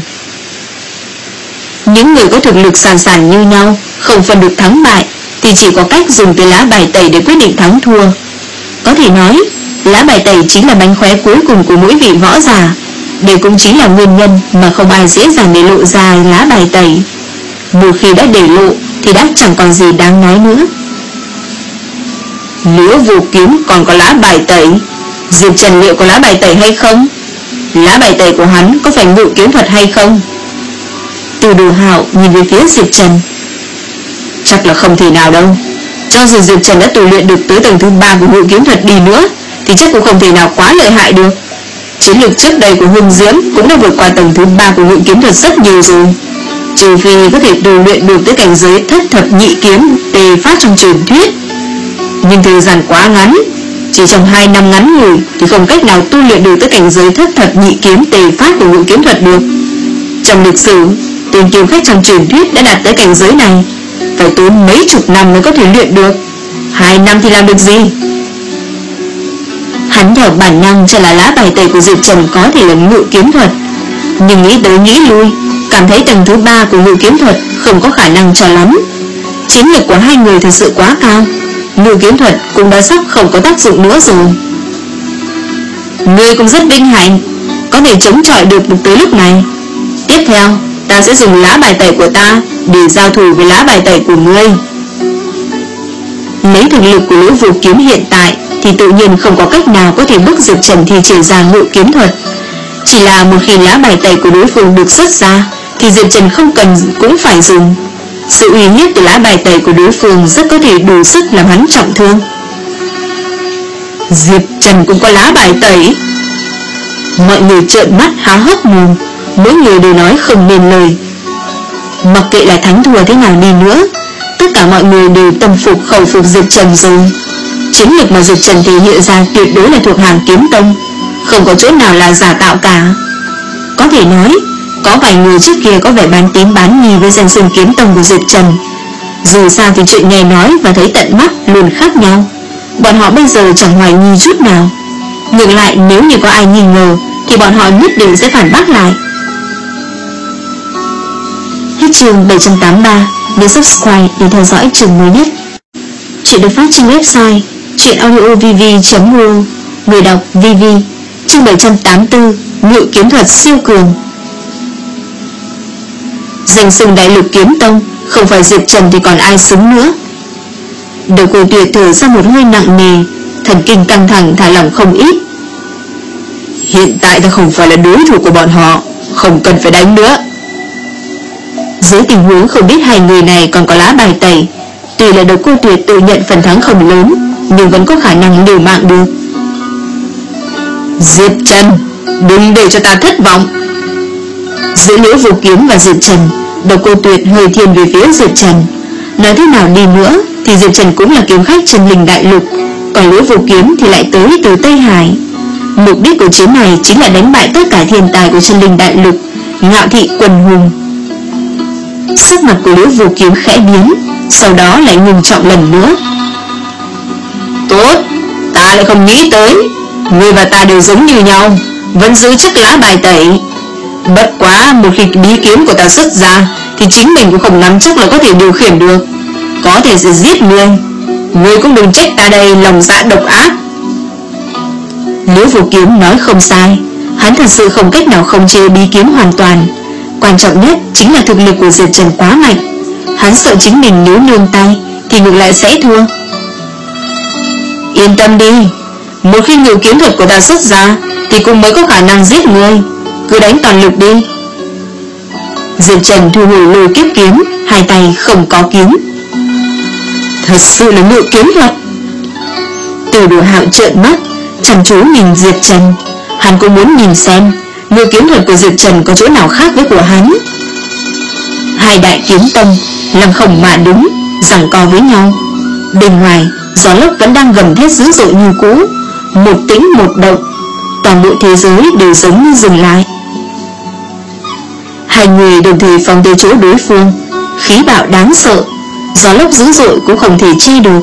Những người có thực lực sàn sàn như nhau, không phân được thắng bại, thì chỉ có cách dùng tới lá bài tẩy để quyết định thắng thua. Có thể nói lá bài tẩy chính là mánh khóe cuối cùng của mỗi vị võ giả. Đây cũng chính là nguyên nhân mà không ai dễ dàng để lộ ra lá bài tẩy. Một khi đã để lộ thì đã chẳng còn gì đáng nói nữa. Liễu Vô Kiếm còn có lá bài tẩy, Diệp Trần liệu có lá bài tẩy hay không? Lá bài tẩy của hắn có phải ngự kiếm thuật hay không? Từ Đồ Hạo nhìn về phía Diệp Trần. Chắc là không thể nào đâu. Cho dù Diệp Trần đã tu luyện được tới tầng thứ ba của ngự kiếm thuật đi nữa thì chắc cũng không thể nào quá lợi hại được. Chiến lược trước đây của Hưng Diễm cũng đã vượt qua tầng thứ ba của ngự kiếm thuật rất nhiều rồi. Trừ phi có thể tu luyện được tới cảnh giới thất thập nhị kiếm tề phát trong truyền thuyết. Nhưng thời gian quá ngắn, Chỉ trong hai năm ngắn ngủi thì không cách nào tu luyện được tới cảnh giới thất thập nhị kiếm tề phát của ngự kiếm thuật được. Trong lịch sử, tên kiếm khách trong truyền thuyết đã đạt tới cảnh giới này, phải tốn mấy chục năm mới có thể luyện được. Hai năm thì làm được gì? Hắn theo bản năng cho là lá bài tẩy của Diệp Trần có thể là ngự kiếm thuật, nhưng nghĩ tới nghĩ lui, cảm thấy tầng thứ ba của ngự kiếm thuật không có khả năng cho lắm. Chiến lược của hai người thật sự quá cao, ngự kiếm thuật cũng đã sắp không có tác dụng nữa rồi. Ngươi cũng rất vinh hạnh, có thể chống chọi được tới lúc này. Tiếp theo, ta sẽ dùng lá bài tẩy của ta để giao thủ với lá bài tẩy của ngươi. Lấy thực lực của Lữ Vô Kiếm hiện tại thì tự nhiên không có cách nào có thể bức Diệp Trần thi triển ra ngự kiếm thuật. Chỉ là một khi lá bài tẩy của đối phương được xuất ra thì Diệp Trần không cần cũng phải dùng. Sự uy hiếp từ lá bài tẩy của đối phương rất có thể đủ sức làm hắn trọng thương. Diệp Trần cũng có lá bài tẩy. Mọi người trợn mắt há hốc mồm, mỗi người đều nói không nên lời. Mặc kệ là thắng thua thế nào đi nữa, tất cả mọi người đều tâm phục khẩu phục Diệp Trần rồi. Chiến lược mà Diệp Trần thể hiện ra tuyệt đối là thuộc hàng kiếm tông, không có chỗ nào là giả tạo cả. Có thể nói, có vài người trước kia có vẻ bán tín bán nghi với danh xưng kiếm tông của Diệp Trần. Dù sao thì chuyện nghe nói và thấy tận mắt luôn khác nhau. Bọn họ bây giờ chẳng hoài nghi chút nào. Ngược lại, nếu như có ai nghi ngờ thì bọn họ nhất định sẽ phản bác lại. Hết chương bảy trăm tám mươi ba. Nhớ subscribe để theo dõi chương mới nhất. Chuyện được phát trên website truyệnaudiovv chấm u. Người đọc vê vê. Chương bảy trăm tám mươi tư. Ngự kiếm thuật siêu cường. Danh xưng đại lục kiếm tông, không phải Diệp Trần thì còn ai xứng nữa. Đầu Cô Tuyệt thở ra một hơi nặng nề, thần kinh căng thẳng thả lỏng không ít. Hiện tại ta không phải là đối thủ của bọn họ, không cần phải đánh nữa. Dưới tình huống không biết hai người này còn có lá bài tẩy, tuy là Đầu Cô Tuyệt tự nhận phần thắng không lớn, nhưng vẫn có khả năng liều mạng được. Diệp Trần, đừng để cho ta thất vọng. Giữa Liễu Vô Kiếm và Diệp Trần, Đầu Cô Tuyệt hơi thiên về phía Diệp Trần. Nói thế nào đi nữa thì Diệp Trần cũng là kiếm khách chân linh đại lục, còn Liễu Vô Kiếm thì lại tới từ Tây Hải. Mục đích của chiến này chính là đánh bại tất cả thiên tài của chân linh đại lục, ngạo thị quần hùng. Sắc mặt của Liễu Vô Kiếm khẽ biến, sau đó lại ngừng trọng lần nữa. Tốt, ta lại không nghĩ tới ngươi và ta đều giống như nhau, vẫn giữ chiếc lá bài tẩy. Bất quá một khi bí kiếm của ta xuất ra thì chính mình cũng không nắm chắc là có thể điều khiển được, có thể sẽ giết ngươi. Ngươi cũng đừng trách ta đây lòng dạ độc ác. Liễu Vô Kiếm nói không sai, hắn thật sự không cách nào khống chế bí kiếm hoàn toàn. Quan trọng nhất chính là thực lực của Diệp Trần quá mạnh. Hắn sợ chính mình nếu nương tay thì ngược lại sẽ thua. Yên tâm đi, một khi ngự kiếm thuật của ta xuất ra thì cũng mới có khả năng giết ngươi. Cứ đánh toàn lực đi. Diệp Trần thu hồi lôi kiếp kiếm, hai tay không có kiếm. Thật sự là ngự kiếm thuật. Từ Đồ Hạo trợn mắt chăm chú nhìn Diệp Trần. Hắn cũng muốn nhìn xem ngự kiếm thuật của Diệp Trần có chỗ nào khác với của hắn. Hai đại kiếm tông lăng không mà đứng, giằng co với nhau. Bên ngoài gió lốc vẫn đang gầm thét dữ dội như cũ, một tĩnh một động, toàn bộ thế giới đều giống như dừng lại. Hai người đồng thời phóng tới chỗ đối phương, khí bạo đáng sợ, gió lốc dữ dội cũng không thể che được.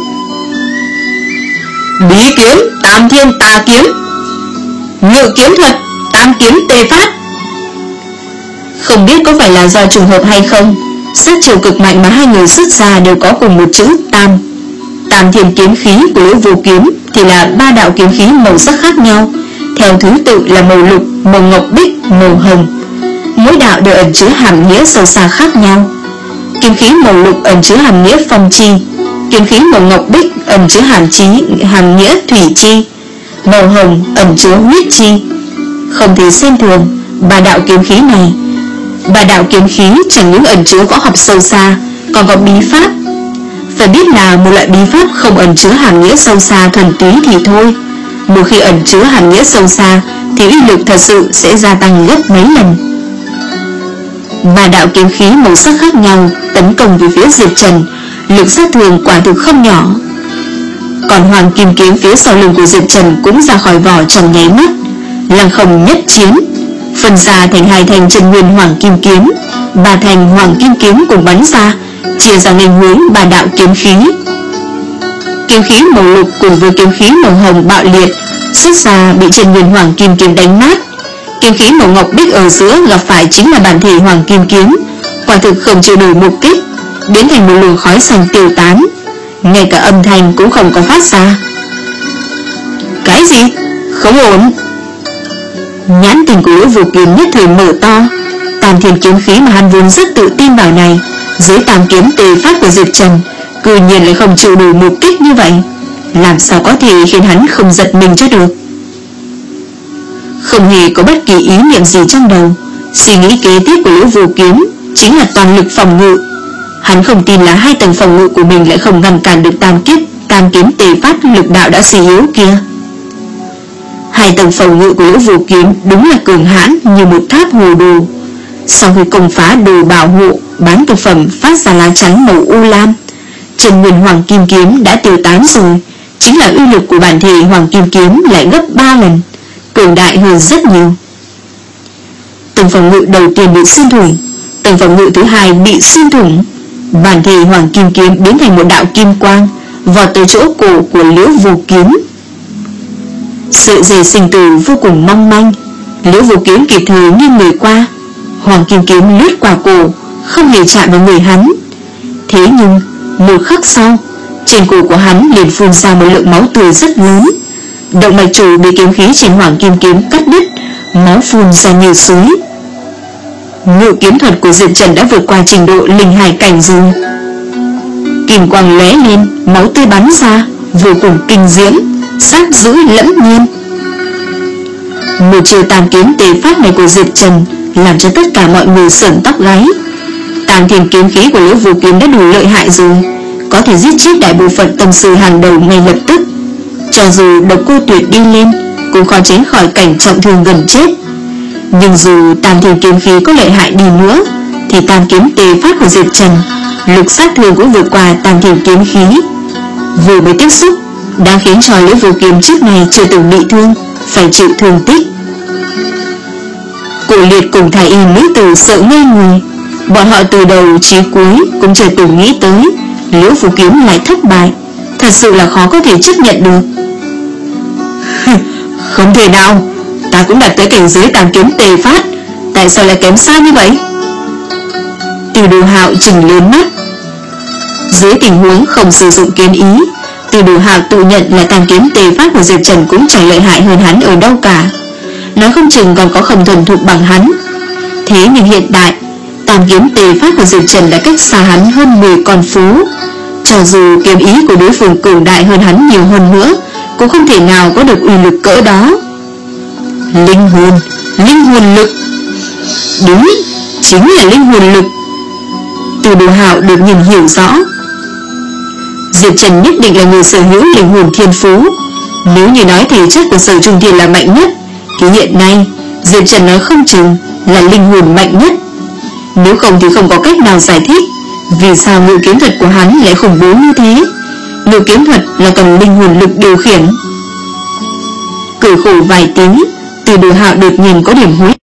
Bí kiếm Tam Thiên Tà Kiếm, ngự kiếm thuật Tam Kiếm Tê Phát. Không biết có phải là do trùng hợp hay không, sức chiều cực mạnh mà hai người xuất ra đều có cùng một chữ Tam. Tam Thiên kiếm khí của Liễu Vô Kiếm thì là ba đạo kiếm khí màu sắc khác nhau, theo thứ tự là màu lục, màu ngọc bích, màu hồng. Mỗi đạo đều ẩn chứa hàm nghĩa sâu xa khác nhau. Kiếm khí màu lục ẩn chứa hàm nghĩa phong chi, kiếm khí màu ngọc bích ẩn chứa hàm chí hàm nghĩa thủy chi, màu hồng ẩn chứa huyết chi. Không thể xem thường ba đạo kiếm khí này. Ba đạo kiếm khí chẳng những ẩn chứa võ học sâu xa, còn có bí pháp. Phải biết là một loại bí pháp không ẩn chứa hàm nghĩa sâu xa thuần túy thì thôi, một khi ẩn chứa hàm nghĩa sâu xa thì uy lực thật sự sẽ gia tăng gấp mấy lần. Ba đạo kiếm khí màu sắc khác nhau tấn công về phía Diệp Trần, lực sát thương quả thực không nhỏ. Còn hoàng kim kiếm phía sau lưng của Diệp Trần cũng ra khỏi vỏ trong nháy mắt. Lăng không nhất chiến, phân ra thành hai thành chân nguyên hoàng kim kiếm. Ba thành hoàng kim kiếm cùng bắn ra, chia ra nghênh hướng ba đạo kiếm khí. Kiếm khí màu lục cùng với kiếm khí màu hồng bạo liệt xuất ra bị chân nguyên hoàng kim kiếm đánh nát. Kiếm khí màu ngọc bích ở giữa gặp phải chính là bản thể hoàng kim kiếm, quả thực không chịu nổi một kích, biến thành một luồng khói xanh tiêu tán, ngay cả âm thanh cũng không có phát ra. Cái gì? Không ổn. Nhãn tình của Liễu Vô Kiếm nhất thời mở to. Tam thiên kiếm khí mà hắn vốn rất tự tin vào này, dưới tam kiếm tề phát của Diệp Trần, cư nhiên lại không chịu nổi một kích như vậy, làm sao có thể khiến hắn không giật mình cho được. Không hề có bất kỳ ý niệm gì trong đầu, suy nghĩ kế tiếp của Liễu Vô Kiếm chính là toàn lực phòng ngự. Hắn không tin là hai tầng phòng ngự của mình lại không ngăn cản được tam kiếp tam kiếm tề phát lực đạo đã suy yếu kia. Hai tầng phòng ngự của Liễu Vô Kiếm đúng là cường hãn như một tháp hồ đồ. Sau khi công phá đồ bảo hộ bán thực phẩm phát ra lá trắng màu u lam, chân nguyên hoàng kim kiếm đã tiêu tán rồi, chính là uy lực của bản thể hoàng kim kiếm lại gấp ba lần, cường đại hơn rất nhiều. Tầng phòng ngự đầu tiên bị xuyên thủng, tầng phòng ngự thứ hai bị xuyên thủng, bản thể hoàng kim kiếm biến thành một đạo kim quang vọt tới chỗ cổ của Liễu Vô Kiếm. Sợi dây sinh tử vô cùng mong manh, Liễu Vô Kiếm kịp thời nghiêng người qua, hoàng kim kiếm lướt qua cổ, không hề chạm vào người hắn. Thế nhưng một khắc sau, trên cổ của hắn liền phun ra một lượng máu tươi rất lớn. Động mạch chủ bị kiếm khí trên hoàng kim kiếm cắt đứt, máu phun ra như suối. Ngự kiếm thuật của Diệp Trần đã vượt qua trình độ linh hải cảnh rồi. Kim quang lóe lên, máu tươi bắn ra, vô cùng kinh diễm, sát dữ lẫm nhiên. Một chiều tam kiếm tề phát này của Diệp Trần làm cho tất cả mọi người sởn tóc gáy. Tam thiên kiếm khí của Liễu Vô Kiếm đã đủ lợi hại rồi, có thể giết chết đại bộ phận tông sư hàng đầu ngay lập tức. Cho dù Độc Cô Tuyệt đi lên cũng khó tránh khỏi cảnh trọng thương gần chết. Nhưng dù tam thiên kiếm khí có lợi hại đi nữa, thì tam kiếm tề phát của Diệp Trần lực sát thương cũng vượt qua tam thiên kiếm khí. Vừa mới tiếp xúc đã khiến cho Liễu Vô Kiếm trước này chưa từng bị thương phải chịu thương tích. Cổ Liệt cùng thái y nữ tử sợ ngây người. Bọn họ từ đầu chí cuối cũng chưa từng nghĩ tới Liễu Vô Kiếm lại thất bại, thật sự là khó có thể chấp nhận được. Không thể nào, ta cũng đạt tới cảnh giới tam kiếm tề phát, tại sao lại kém xa như vậy? Từ Đồ Hạo chừng lớn mắt. Dưới tình huống không sử dụng kiếm ý, Từ Đồ Hạo tự nhận là tam kiếm tề phát của Diệp Trần cũng chẳng lợi hại hơn hắn ở đâu cả, nói không chừng còn có không thuần thục bằng hắn. Thế nhưng hiện tại tam kiếm tề phát của Diệp Trần đã cách xa hắn hơn mười con phố. Cho dù kiếm ý của đối phương cường đại hơn hắn nhiều hơn nữa, cũng không thể nào có được uy lực cỡ đó. Linh hồn, linh hồn lực. Đúng, chính là linh hồn lực. Từ Đồ Hạo đột nhiên hiểu rõ, Diệp Trần nhất định là người sở hữu linh hồn thiên phú. Nếu như nói thể chất của Sở Trung Thiên là mạnh nhất, thì hiện nay Diệp Trần nói không chừng là linh hồn mạnh nhất. Nếu không thì không có cách nào giải thích vì sao ngự kiếm thuật của hắn lại khủng bố như thế. Ngự kiếm thuật là cần linh hồn lực điều khiển. Cười khổ vài tiếng, Từ Đồ Hạo đột nhiên có điểm hối